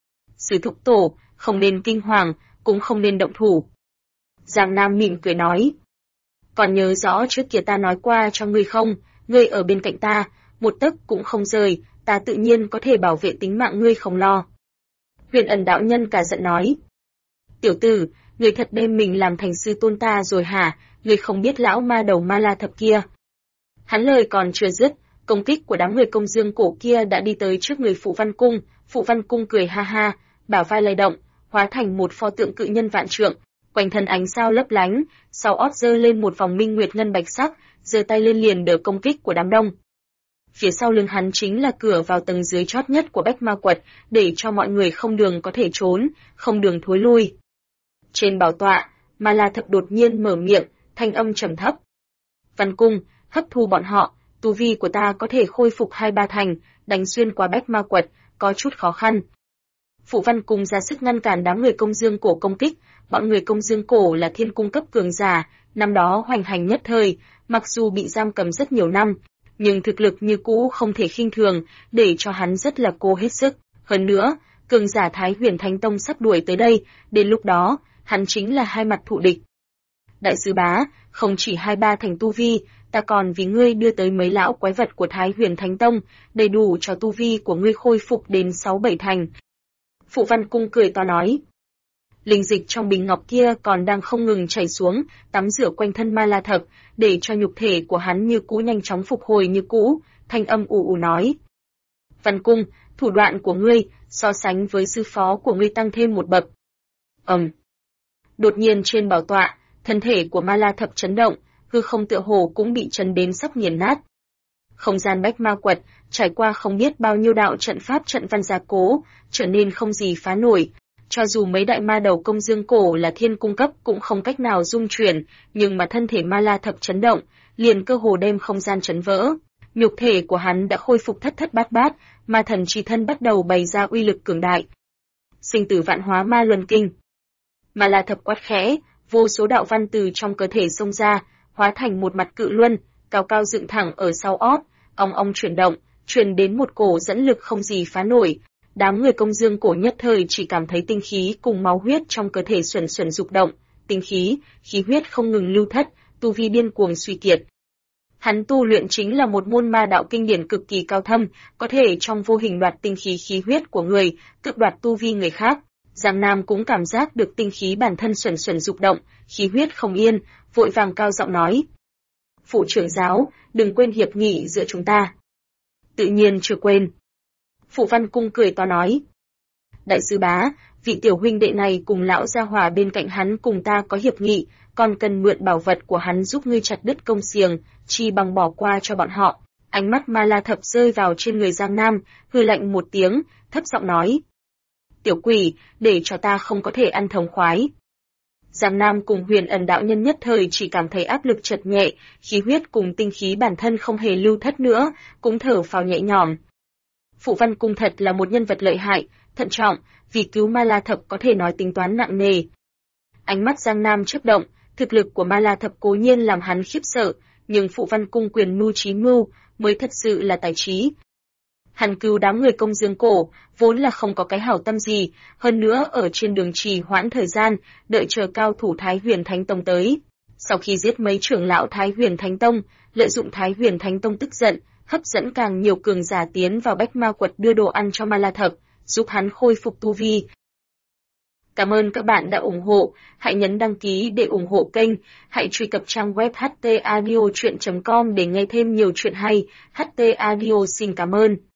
Sư thúc tổ, không nên kinh hoàng, cũng không nên động thủ. Giang Nam mỉm cười nói. Còn nhớ rõ trước kia ta nói qua cho ngươi không, ngươi ở bên cạnh ta, một tấc cũng không rời, ta tự nhiên có thể bảo vệ tính mạng ngươi không lo. Huyền Ẩn đạo nhân cả giận nói. Tiểu tử, ngươi thật đem mình làm thành sư tôn ta rồi hả, ngươi không biết lão ma đầu Ma La Thập kia. Hắn lời còn chưa dứt, công kích của đám người Công Dương Cổ kia đã đi tới trước người Phụ Văn Cung cười ha ha, bả vai lay động, hóa thành một pho tượng cự nhân vạn trượng, quanh thân ánh sao lấp lánh, sau ót giơ lên một vòng minh nguyệt ngân bạch sắc, giơ tay lên liền đỡ công kích của đám đông. Phía sau lưng hắn chính là cửa vào tầng dưới chót nhất của bách ma quật, để cho mọi người không đường có thể trốn, không đường thối lui. Trên bảo tọa, Ma La Thập đột nhiên mở miệng, thanh âm trầm thấp. Văn Cung, hấp thu bọn họ, tu vi của ta có thể khôi phục 2-3 thành, đánh xuyên qua bách ma quật, có chút khó khăn. Phụ Văn Cung ra sức ngăn cản đám người Công Dương Cổ công kích, bọn người Công Dương Cổ là thiên cung cấp cường giả, năm đó hoành hành nhất thời, mặc dù bị giam cầm rất nhiều năm, nhưng thực lực như cũ không thể khinh thường, để cho hắn rất là cố hết sức. Hơn nữa, cường giả Thái Huyền Thánh Tông sắp đuổi tới đây, đến lúc đó, hắn chính là hai mặt thù địch. Đại sư bá, không chỉ 2-3 thành tu vi, ta còn vì ngươi đưa tới mấy lão quái vật của Thái Huyền Thánh Tông, đầy đủ cho tu vi của ngươi khôi phục đến 6-7 thành. Phụ Văn Cung cười to nói. Linh dịch trong bình ngọc kia còn đang không ngừng chảy xuống, tắm rửa quanh thân Ma La Thập, để cho nhục thể của hắn như cũ nhanh chóng phục hồi như cũ, thanh âm ù ù nói. Văn Cung, thủ đoạn của ngươi, so sánh với sư phó của ngươi tăng thêm một bậc. Đột nhiên trên bảo tọa, thân thể của Ma La Thập chấn động, hư không tựa hồ cũng bị chấn đến sắp nghiền nát. Không gian bách ma quật, trải qua không biết bao nhiêu đạo trận pháp trận văn gia cố, trở nên không gì phá nổi. Cho dù mấy đại ma đầu Công Dương Cổ là thiên cung cấp cũng không cách nào dung chuyển, nhưng mà thân thể Ma La Thập chấn động, liền cơ hồ đem không gian chấn vỡ. Nhục thể của hắn đã khôi phục thất thất bát bát, ma thần chi thân bắt đầu bày ra uy lực cường đại. Sinh tử vạn hóa ma luân kinh. Ma La Thập quát khẽ, vô số đạo văn từ trong cơ thể xông ra, hóa thành một mặt cự luân, cao cao dựng thẳng ở sau ót, ong ong chuyển động, truyền đến một cổ dẫn lực không gì phá nổi. Đám người Công Dương Cổ nhất thời chỉ cảm thấy tinh khí cùng máu huyết trong cơ thể xuẩn xuẩn dục động, tinh khí, khí huyết không ngừng lưu thất, tu vi điên cuồng suy kiệt. Hắn tu luyện chính là một môn ma đạo kinh điển cực kỳ cao thâm, có thể trong vô hình đoạt tinh khí khí huyết của người, cực đoạt tu vi người khác. Giang Nam cũng cảm giác được tinh khí bản thân xuẩn xuẩn dục động, khí huyết không yên, vội vàng cao giọng nói. Phụ trưởng giáo, đừng quên hiệp nghị giữa chúng ta. Tự nhiên chưa quên. Phụ Văn Cung cười to nói. Đại sư bá, vị tiểu huynh đệ này cùng lão gia hỏa bên cạnh hắn cùng ta có hiệp nghị, còn cần mượn bảo vật của hắn giúp ngươi chặt đứt công xiềng, chi bằng bỏ qua cho bọn họ. Ánh mắt Ma La Thập rơi vào trên người Giang Nam, hừ lạnh một tiếng, thấp giọng nói. Tiểu quỷ, để cho ta không có thể ăn thống khoái. Giang Nam cùng Huyền Ẩn đạo nhân nhất thời chỉ cảm thấy áp lực chợt nhẹ, khí huyết cùng tinh khí bản thân không hề lưu thất nữa, cũng thở phào nhẹ nhõm. Phụ Văn Cung thật là một nhân vật lợi hại, thận trọng, vì cứu Ma La Thập có thể nói tính toán nặng nề. Ánh mắt Giang Nam chớp động, thực lực của Ma La Thập cố nhiên làm hắn khiếp sợ, nhưng Phụ Văn Cung quyền mưu trí mưu mới thật sự là tài trí. Hắn cứu đám người Công Dương Cổ, vốn là không có cái hảo tâm gì, hơn nữa ở trên đường trì hoãn thời gian, đợi chờ cao thủ Thái Huyền Thánh Tông tới. Sau khi giết mấy trưởng lão Thái Huyền Thánh Tông, lợi dụng Thái Huyền Thánh Tông tức giận, hấp dẫn càng nhiều cường giả tiến vào bách ma quật đưa đồ ăn cho Ma La Thập, giúp hắn khôi phục tu vi. Cảm ơn các bạn đã ủng hộ. Hãy nhấn đăng ký để ủng hộ kênh. Hãy truy cập trang web htaudio.com để nghe thêm nhiều chuyện hay. HT Audio xin cảm ơn.